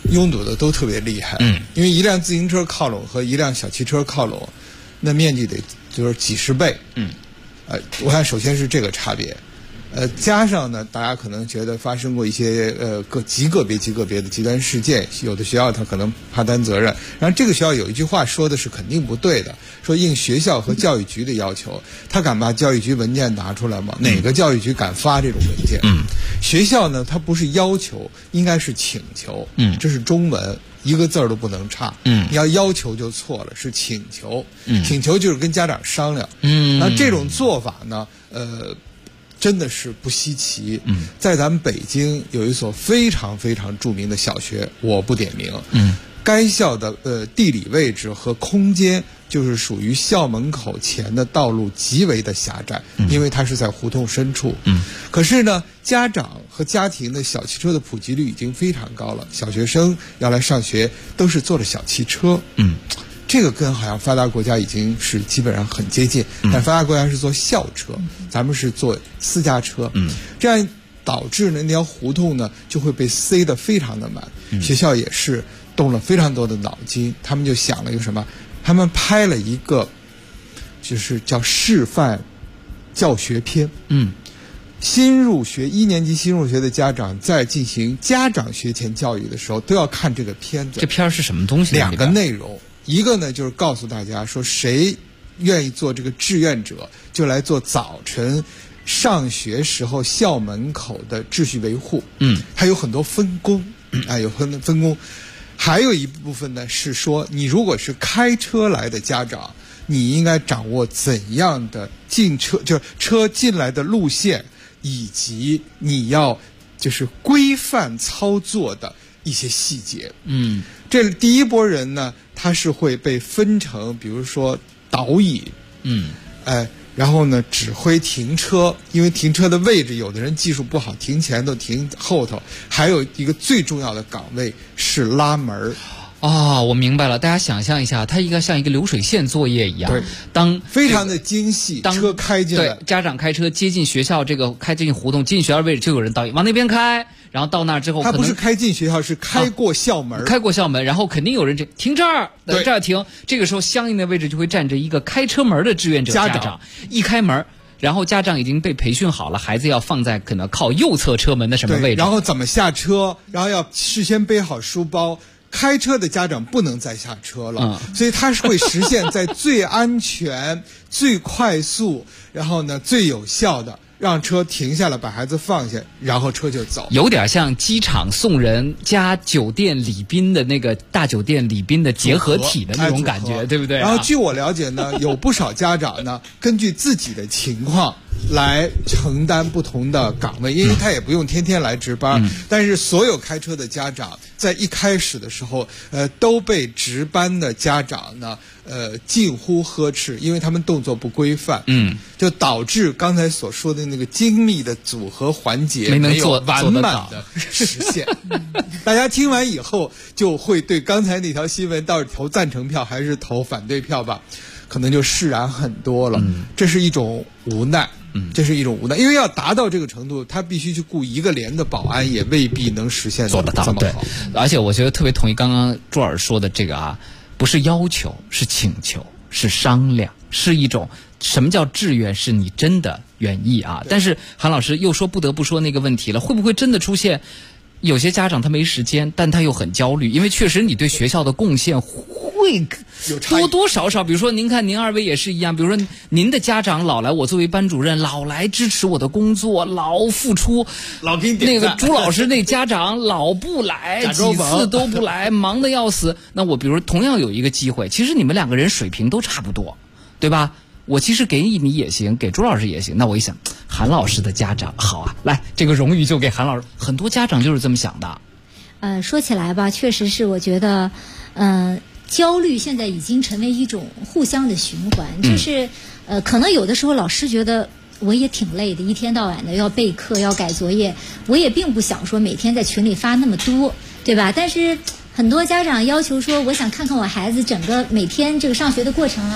拥堵的都特别厉害。因为一辆自行车靠拢和一辆小汽车靠拢，那面积得就是几十倍。我看首先是这个差别。加上呢，大家可能觉得发生过一些极个别的极端事件，有的学校他可能怕担责任。然后这个学校有一句话说的是肯定不对的，说应学校和教育局的要求，他敢把教育局文件拿出来吗？哪个教育局敢发这种文件？学校呢，它不是要求，应该是请求。这是中文，一个字儿都不能差。你要求就错了，是请求。请求就是跟家长商量。那这种做法呢，真的是不稀奇。在咱们北京有一所非常非常著名的小学，我不点名。该校的地理位置和空间就是属于校门口前的道路极为的狭窄，因为它是在胡同深处。可是呢，家长和家庭的小汽车的普及率已经非常高了，小学生要来上学都是坐着小汽车。这个跟好像发达国家已经是基本上很接近，但发达国家是坐校车，咱们是坐私家车。这样导致呢，那条胡同呢就会被塞得非常的满。学校也是动了非常多的脑筋，他们就想了一个什么？他们拍了一个就是叫示范教学片。新入学1年级新入学的家长在进行家长学前教育的时候都要看这个片子。 这片是什么东西？ 两个内容，一个呢就是告诉大家说，谁愿意做这个志愿者，就来做早晨上学时候校门口的秩序维护。还有很多分工。有很多分工。还有一部分呢是说，你如果是开车来的家长，你应该掌握怎样的进车，就是车进来的路线，以及你要就是规范操作的一些细节。这第一波人呢，他是会被分成，比如说导引，然后呢指挥停车，因为停车的位置有的人技术不好，停前头停后头。还有一个最重要的岗位是拉门。 我明白了，大家想象一下，它像一个流水线作业一样。 对， 当非常的精细。当车开进来， 对，家长开车接近学校，这个开进胡同，进学校位置就有人导引往那边开，然后到那之后， 他不是开进学校，是开过校门。 开过校门，然后肯定有人停这儿，在这儿停。这个时候相应的位置就会站着一个开车门的志愿者家长，一开门。然后家长已经被培训好了，孩子要放在可能靠右侧车门的什么位置， 然后怎么下车，然后要事先背好书包。开车的家长不能再下车了，所以他是会实现在最安全、最快速，然后呢最有效的让车停下来，把孩子放下，然后车就走。 有点像机场送人加酒店礼宾的那个大酒店礼宾的结合体的那种感觉，对不对？ 然后据我了解呢，有不少家长呢，根据自己的情况来承担不同的岗位，因为他也不用天天来值班。但是所有开车的家长在一开始的时候，都被值班的家长呢，近乎呵斥，因为他们动作不规范。就导致刚才所说的那个精密的组合环节没有完满的实现。大家听完以后就会对刚才那条新闻到底投赞成票还是投反对票吧，可能就释然很多了。这是一种无奈。这是一种无奈，因为要达到这个程度，他必须去雇一个连的保安，也未必能实现做得到。对，而且我觉得特别同意刚刚朱老师说的这个不是要求，是请求，是商量，是一种什么叫志愿，是你真的愿意啊。但是韩老师又说不得不说那个问题了，会不会真的出现有些家长他没时间，但他又很焦虑，因为确实你对学校的贡献会多多少少，比如说您看您二位也是一样，比如说您的家长老来，我作为班主任老来支持我的工作，老付出， 老给你点赞。 那个朱老师那家长老不来，几次都不来，忙得要死。那我比如同样有一个机会，其实你们两个人水平都差不多，对吧？我其实给你也行，给朱老师也行。那我一想，韩老师的家长好啊，来，这个荣誉就给韩老师。很多家长就是这么想的。 说起来吧，确实是我觉得，焦虑现在已经成为一种互相的循环，就是可能有的时候老师觉得我也挺累的，一天到晚的要备课要改作业，我也并不想说每天在群里发那么多，对吧？但是很多家长要求说，我想看看我孩子整个每天这个上学的过程啊，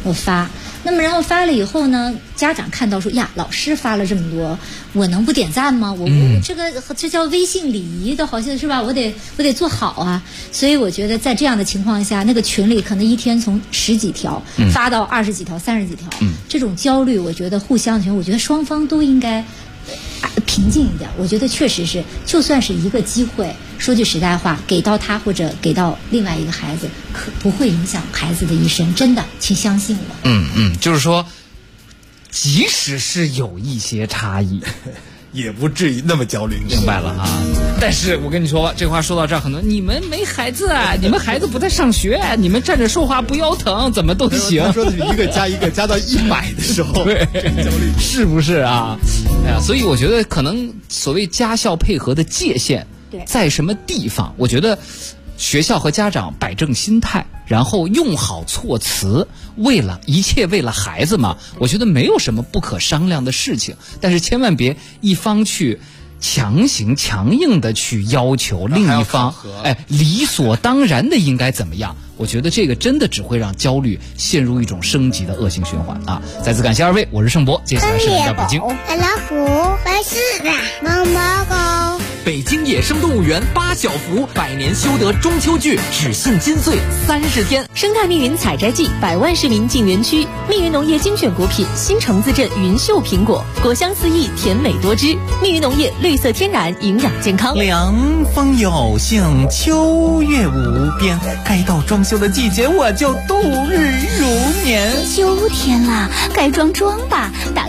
我发。那么然后发了以后呢，家长看到说呀，老师发了这么多，我能不点赞吗？我这叫微信礼仪的，好像是吧？我得做好啊。所以我觉得在这样的情况下，那个群里可能一天从10几条发到20几条、30几条，这种焦虑，我觉得互相我觉得双方都应该平静一点。我觉得确实是，就算是一个机会，说句实在话，给到他或者给到另外一个孩子，可不会影响孩子的一生，真的，请相信我。 就是说，即使是有一些差异， 也不至于那么焦虑。 明白了啊！但是我跟你说吧，这话说到这儿，很多你们没孩子啊，你们孩子不在上学，你们站着说话不腰疼，怎么都行。 他说的是一个加一个加到100的时候， 对， 焦虑是不是啊？哎呀，所以我觉得可能所谓家校配合的界限在什么地方？我觉得学校和家长摆正心态，然后用好措辞，一切为了孩子嘛，我觉得没有什么不可商量的事情。但是千万别一方去强硬的去要求另一方，理所当然的应该怎么样。我觉得这个真的只会让焦虑陷入一种升级的恶性循环啊！再次感谢2位，我是盛博，接下来是来到北京。 老虎，白狮子，毛毛狗。 北京野生动物园8小福100年修得中秋剧，只信金穗30天。 生态密云采摘季，100万市民进园区。密云农业精选果品新城自镇云秀苹果，果香四溢，甜美多汁。密云农业绿色天然，营养健康。 凉风有幸，秋月无边，该到装修的季节，我就度日如年。 秋天了，该装吧，打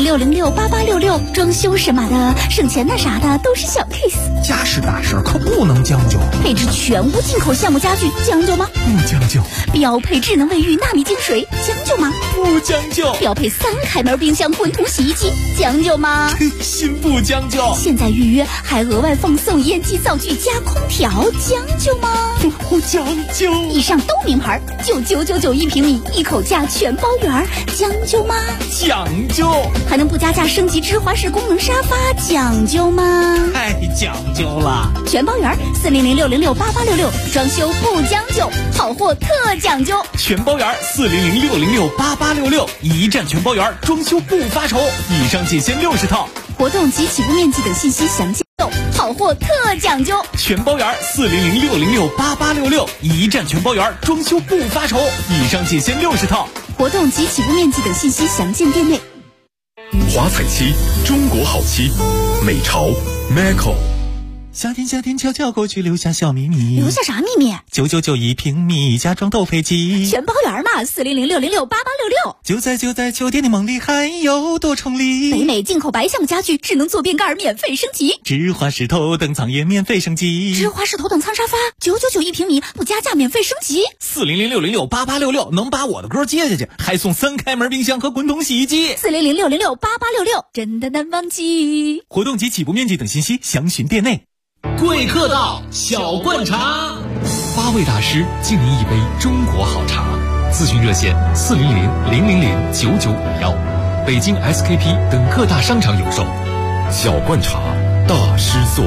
4006068866，装修什么的，省钱那啥的都是小 case。 家事大事可不能将就， 配置全屋进口橡木家具，将就吗？ 不将就。 标配智能卫浴纳米净水，将就吗？ 不将就。 标配3开门冰箱滚筒洗衣机，将就吗？ 心不将就。 现在预约还额外奉送烟机灶具加空调，将就吗？ 不将就。 以上都名牌，99991平米，1口价全包圆，将就吗？ 讲究。 还能不加价升级芝华士功能沙发，讲究吗？ 太讲究了。 全包圆，4006068866，装修不将就，好货特讲究。 全包圆，4006068866，一站全包圆，装修不发愁。以上仅限60套。 活动及起步面积等信息详见。好货特讲究。 全包圆，4006068866，一站全包圆，装修不发愁。以上仅限60套。 活动及起步面积等信息详见店内。 华彩漆，中国好漆，美潮 Macco。 夏天悄悄过去，留下小秘密。 留下啥秘密 ？9991平米，家装都配齐。 全包圆嘛，4006068866。 就在秋天的梦里，还有多重礼。 北美进口白橡木家具，智能坐便盖免费升级。 芝华士头等舱也免费升级。 芝华士头等舱沙发，9991平米，不加价免费升级。 4006068866，能把我的歌接下去，还送3开门冰箱和滚筒洗衣机。 4006068866，真的难忘记。 活动及起步面积等信息详询店内。 贵客到小灌茶 ，8位大师敬您一杯中国好茶。咨询热线400-000-9951，北京 SKP 等各大商场有售。 小灌茶，大师座。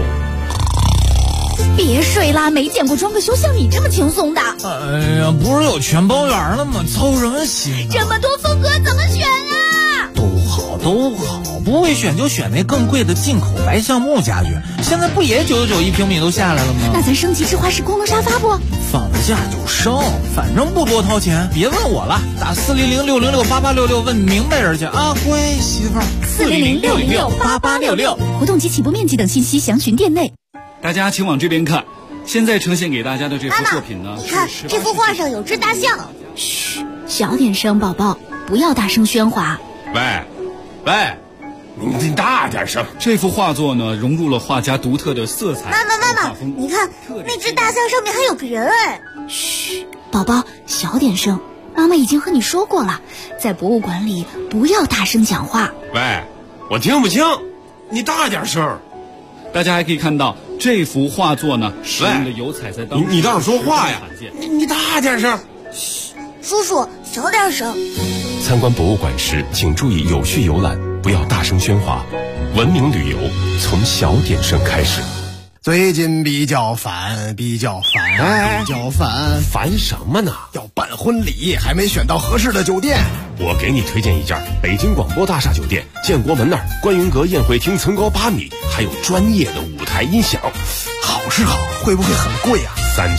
别睡啦，没见过装个修像你这么轻松的。 哎呀，不是有全包圆了吗？操什么心？ 这么多风格怎么选啊？ 都好，不会选就选那更贵的进口白橡木家具。现在不也991平米都下来了吗？ 那咱升级芝华士功能沙发不？ 放价就升，反正不多掏钱。别问我了，打4006068866问明白人去啊！乖媳妇儿 ，4006068866，活动及起步面积等信息详询店内。 大家请往这边看，现在呈现给大家的这幅作品呢， 你看这幅画上有只大象。 嘘，小点声，宝宝，不要大声喧哗。 喂，你大点声！这幅画作呢，融入了画家独特的色彩。 妈妈，你看那只大象上面还有个人哎！ 嘘，宝宝，小点声。妈妈已经和你说过了，在博物馆里不要大声讲话。 喂，我听不清，你大点声。 大家还可以看到这幅画作呢，使用的油彩在当中。 你倒是说话呀！你大点声。 嘘，叔叔小点声。 参观博物馆时，请注意有序游览，不要大声喧哗。文明旅游从小点声开始。 最近比较烦， 烦什么呢？ 要办婚礼，还没选到合适的酒店。 我给你推荐一家北京广播大厦酒店，建国门那儿观云阁宴会厅层高8米，还有专业的舞台音响。 好是好，会不会很贵啊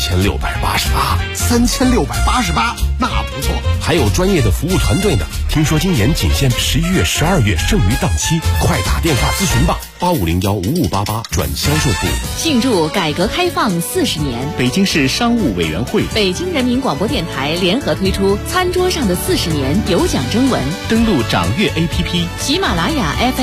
？3688，那不错。 还有专业的服务团队呢。听说今年仅限11月、12月剩余档期，快打电话咨询吧，85015588转销售部。 庆祝改革开放40年， 北京市商务委员会、 北京人民广播电台联合推出餐桌上的40年有奖征文， 登录掌阅 APP、 喜马拉雅 FM。